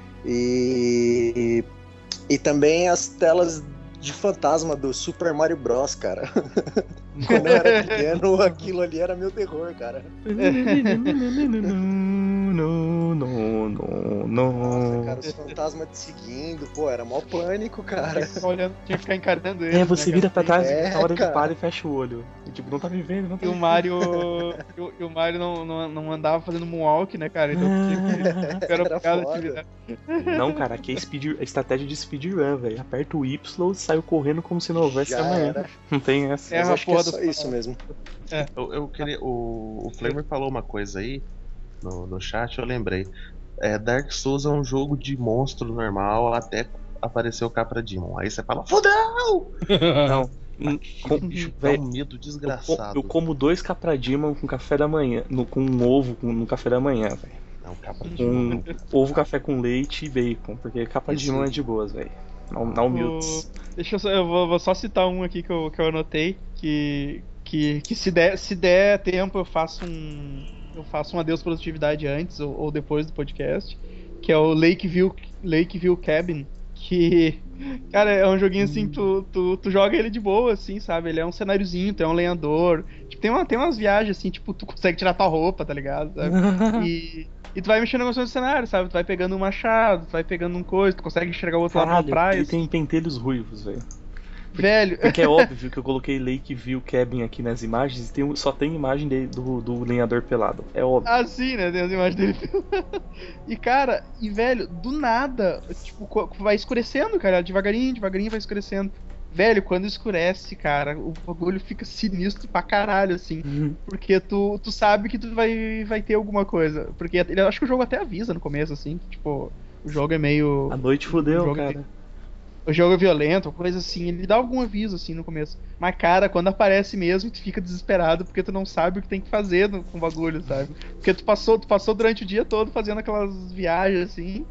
E também as telas de fantasma do Super Mario Bros, cara. Quando eu era pequeno, aquilo ali era meu terror, cara. Nossa, cara, os fantasmas te seguindo, pô, era mó pânico, cara. Olhando, tinha que ficar encarando ele. Você vira pra trás, É, na hora cara. que para e fecha o olho. E, tipo, não tá me vendo, não tá E me o vendo. Mario. E o Mario não andava fazendo moonwalk, né, cara? Então tinha que Era obrigado a te foda. virar. Não, cara, aqui é estratégia de speedrun, velho. Aperta o Y e saiu correndo como se não houvesse Já amanhã. era. Não tem essa. É, Mas a acho que é porra só do- isso mesmo. Eu queria. O Flamer falou uma coisa aí no chat, eu lembrei. Dark Souls é um jogo de monstro normal até aparecer o Capra Demon. Aí você fala, fudeu! Não. Dá Velho, um medo desgraçado. eu como 2 Capradima com café da manhã. Com um ovo no café da manhã, velho. Não, Capra Demon. Com ovo, café com leite e bacon. Porque Capradima é de boas, velho. Não humildes. Deixa eu vou só citar um aqui que eu anotei. Que se der tempo eu faço um adeus produtividade antes ou depois do podcast. Que é o Lakeview Cabin. Que, cara, é um joguinho assim, tu joga ele de boa, assim, sabe? Ele é um cenáriozinho, tu é um lenhador. Tipo, tem umas viagens, assim, tipo, tu consegue tirar tua roupa, tá ligado? Sabe? E tu vai mexendo no cenário, sabe? Tu vai pegando um machado, tu vai pegando um coisa, tu consegue enxergar o outro lado Caralho, da praia. ele Assim. tem pentelhos ruivos, velho. Velho. Porque é óbvio que eu coloquei Lakeview Cabin aqui nas imagens e só tem imagem do lenhador pelado. É óbvio. Assim, né? Tem as imagens dele. E, cara, velho, do nada, tipo, vai escurecendo, cara. Devagarinho vai escurecendo. Velho, quando escurece, cara, o bagulho fica sinistro pra caralho, assim. Porque tu sabe que tu vai ter alguma coisa. Porque eu acho que o jogo até avisa no começo, assim. Que, tipo, o jogo é meio. A noite fudeu, cara. O jogo é violento, coisa assim, ele dá algum aviso assim no começo. Mas, cara, quando aparece mesmo, tu fica desesperado porque tu não sabe o que tem que fazer com o bagulho, sabe? Porque tu passou durante o dia todo fazendo aquelas viagens assim,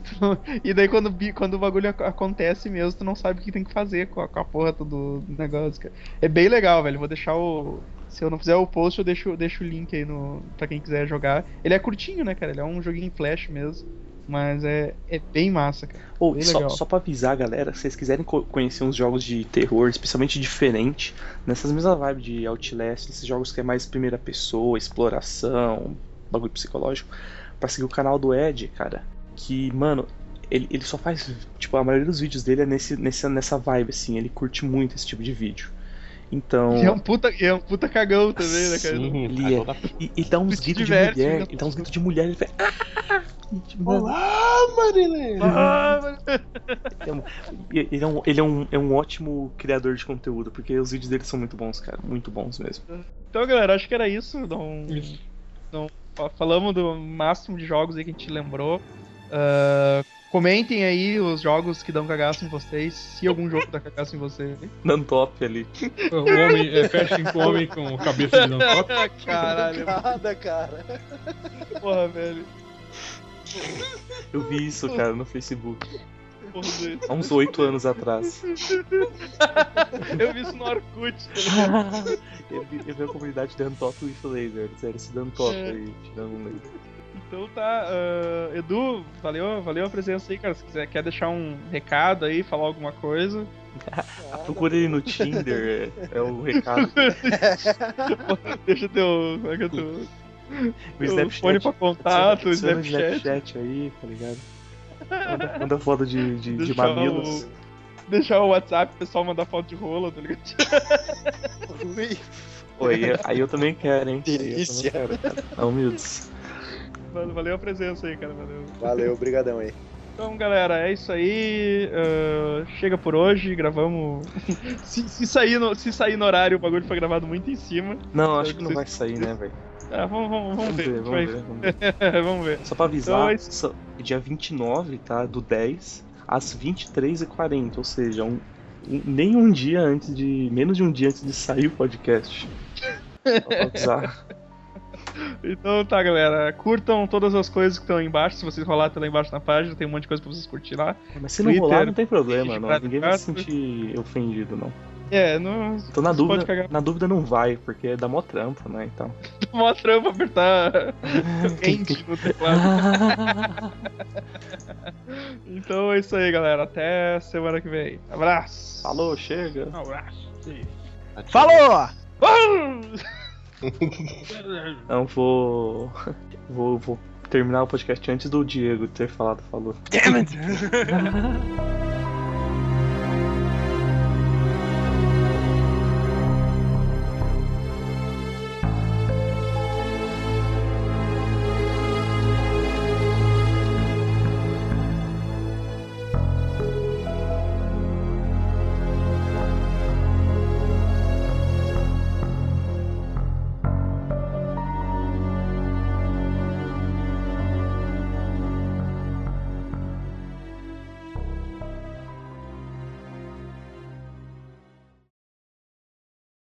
e daí quando o bagulho acontece mesmo, tu não sabe o que tem que fazer com a porra do negócio, cara. É bem legal, velho. Vou deixar se eu não fizer o post, eu deixo o link aí pra quem quiser jogar. Ele é curtinho, né, cara? Ele é um joguinho em flash mesmo. Mas é bem massa, cara. Bem legal. Só pra avisar, galera, se vocês quiserem conhecer uns jogos de terror, especialmente diferente, nessas mesmas vibes de Outlast, esses jogos que é mais primeira pessoa, exploração, bagulho psicológico, pra seguir o canal do Ed, cara, que, mano, ele só faz, tipo, a maioria dos vídeos dele é nessa vibe, assim, ele curte muito esse tipo de vídeo. Então... E é um puta cagão também, né, cara? Sim, Ele e dá uns gritos de mulher, ele dá uns gritos de mulher, ele faz... Olá, Marilene! Ele é um ótimo criador de conteúdo, porque os vídeos dele são muito bons, cara. Muito bons mesmo. Então, galera, acho que era isso. Falamos do máximo de jogos aí que a gente lembrou. Comentem aí os jogos que dão cagaço em vocês, se algum jogo dá cagaço em vocês. Nantop ali. O homem, fecha com o homem com cabeça de Nantop. Caralho. Nada, cara. Porra, velho. Eu vi isso, cara, no Facebook. Porra, Há uns 8 anos atrás. eu vi isso no Orkut, tá ligado? Eu vi a comunidade Dantop with Laser. Sério, esse Dantop aí, tirando um laser. Então tá, Edu, valeu a presença aí, cara. Se quer deixar um recado aí, falar alguma coisa. Procura ele no Tinder, é o recado. Deixa teu. Como é que é teu? O Snapchat. Fone pra contato, o Snapchat aí, tá ligado? Manda foto de mamilos. Deixar o WhatsApp, o pessoal mandar foto de rola, tá ligado? Oi, aí eu também quero, hein? Delícia. Não, humildes. Valeu a presença aí, cara. Valeu, brigadão aí. Então, galera, é isso aí. Chega por hoje, gravamos. se sair no horário, o bagulho foi gravado muito em cima. Não, acho que não vai sair, né, velho? Vamos ver. Vamos ver. Só pra avisar, dia 29, tá? Do 10 às 23h40, ou seja, nem um dia antes de. Menos de um dia antes de sair o podcast. Só pra avisar. Então tá, galera. Curtam todas as coisas que estão aí embaixo. Se vocês rolarem lá embaixo na página, tem um monte de coisa pra vocês curtir lá. Mas se não rolar, não tem problema, não. Ninguém vai se sentir ofendido, não. Não. Tô na dúvida. Na dúvida não vai, porque dá mó trampo, né? Então. Dá mó trampo apertar quente no teclado. Então é isso aí, galera. Até semana que vem. Abraço. Falou, chega. Abraço. Falou! Não, vou terminar o podcast antes do Diego ter falou. Damn it!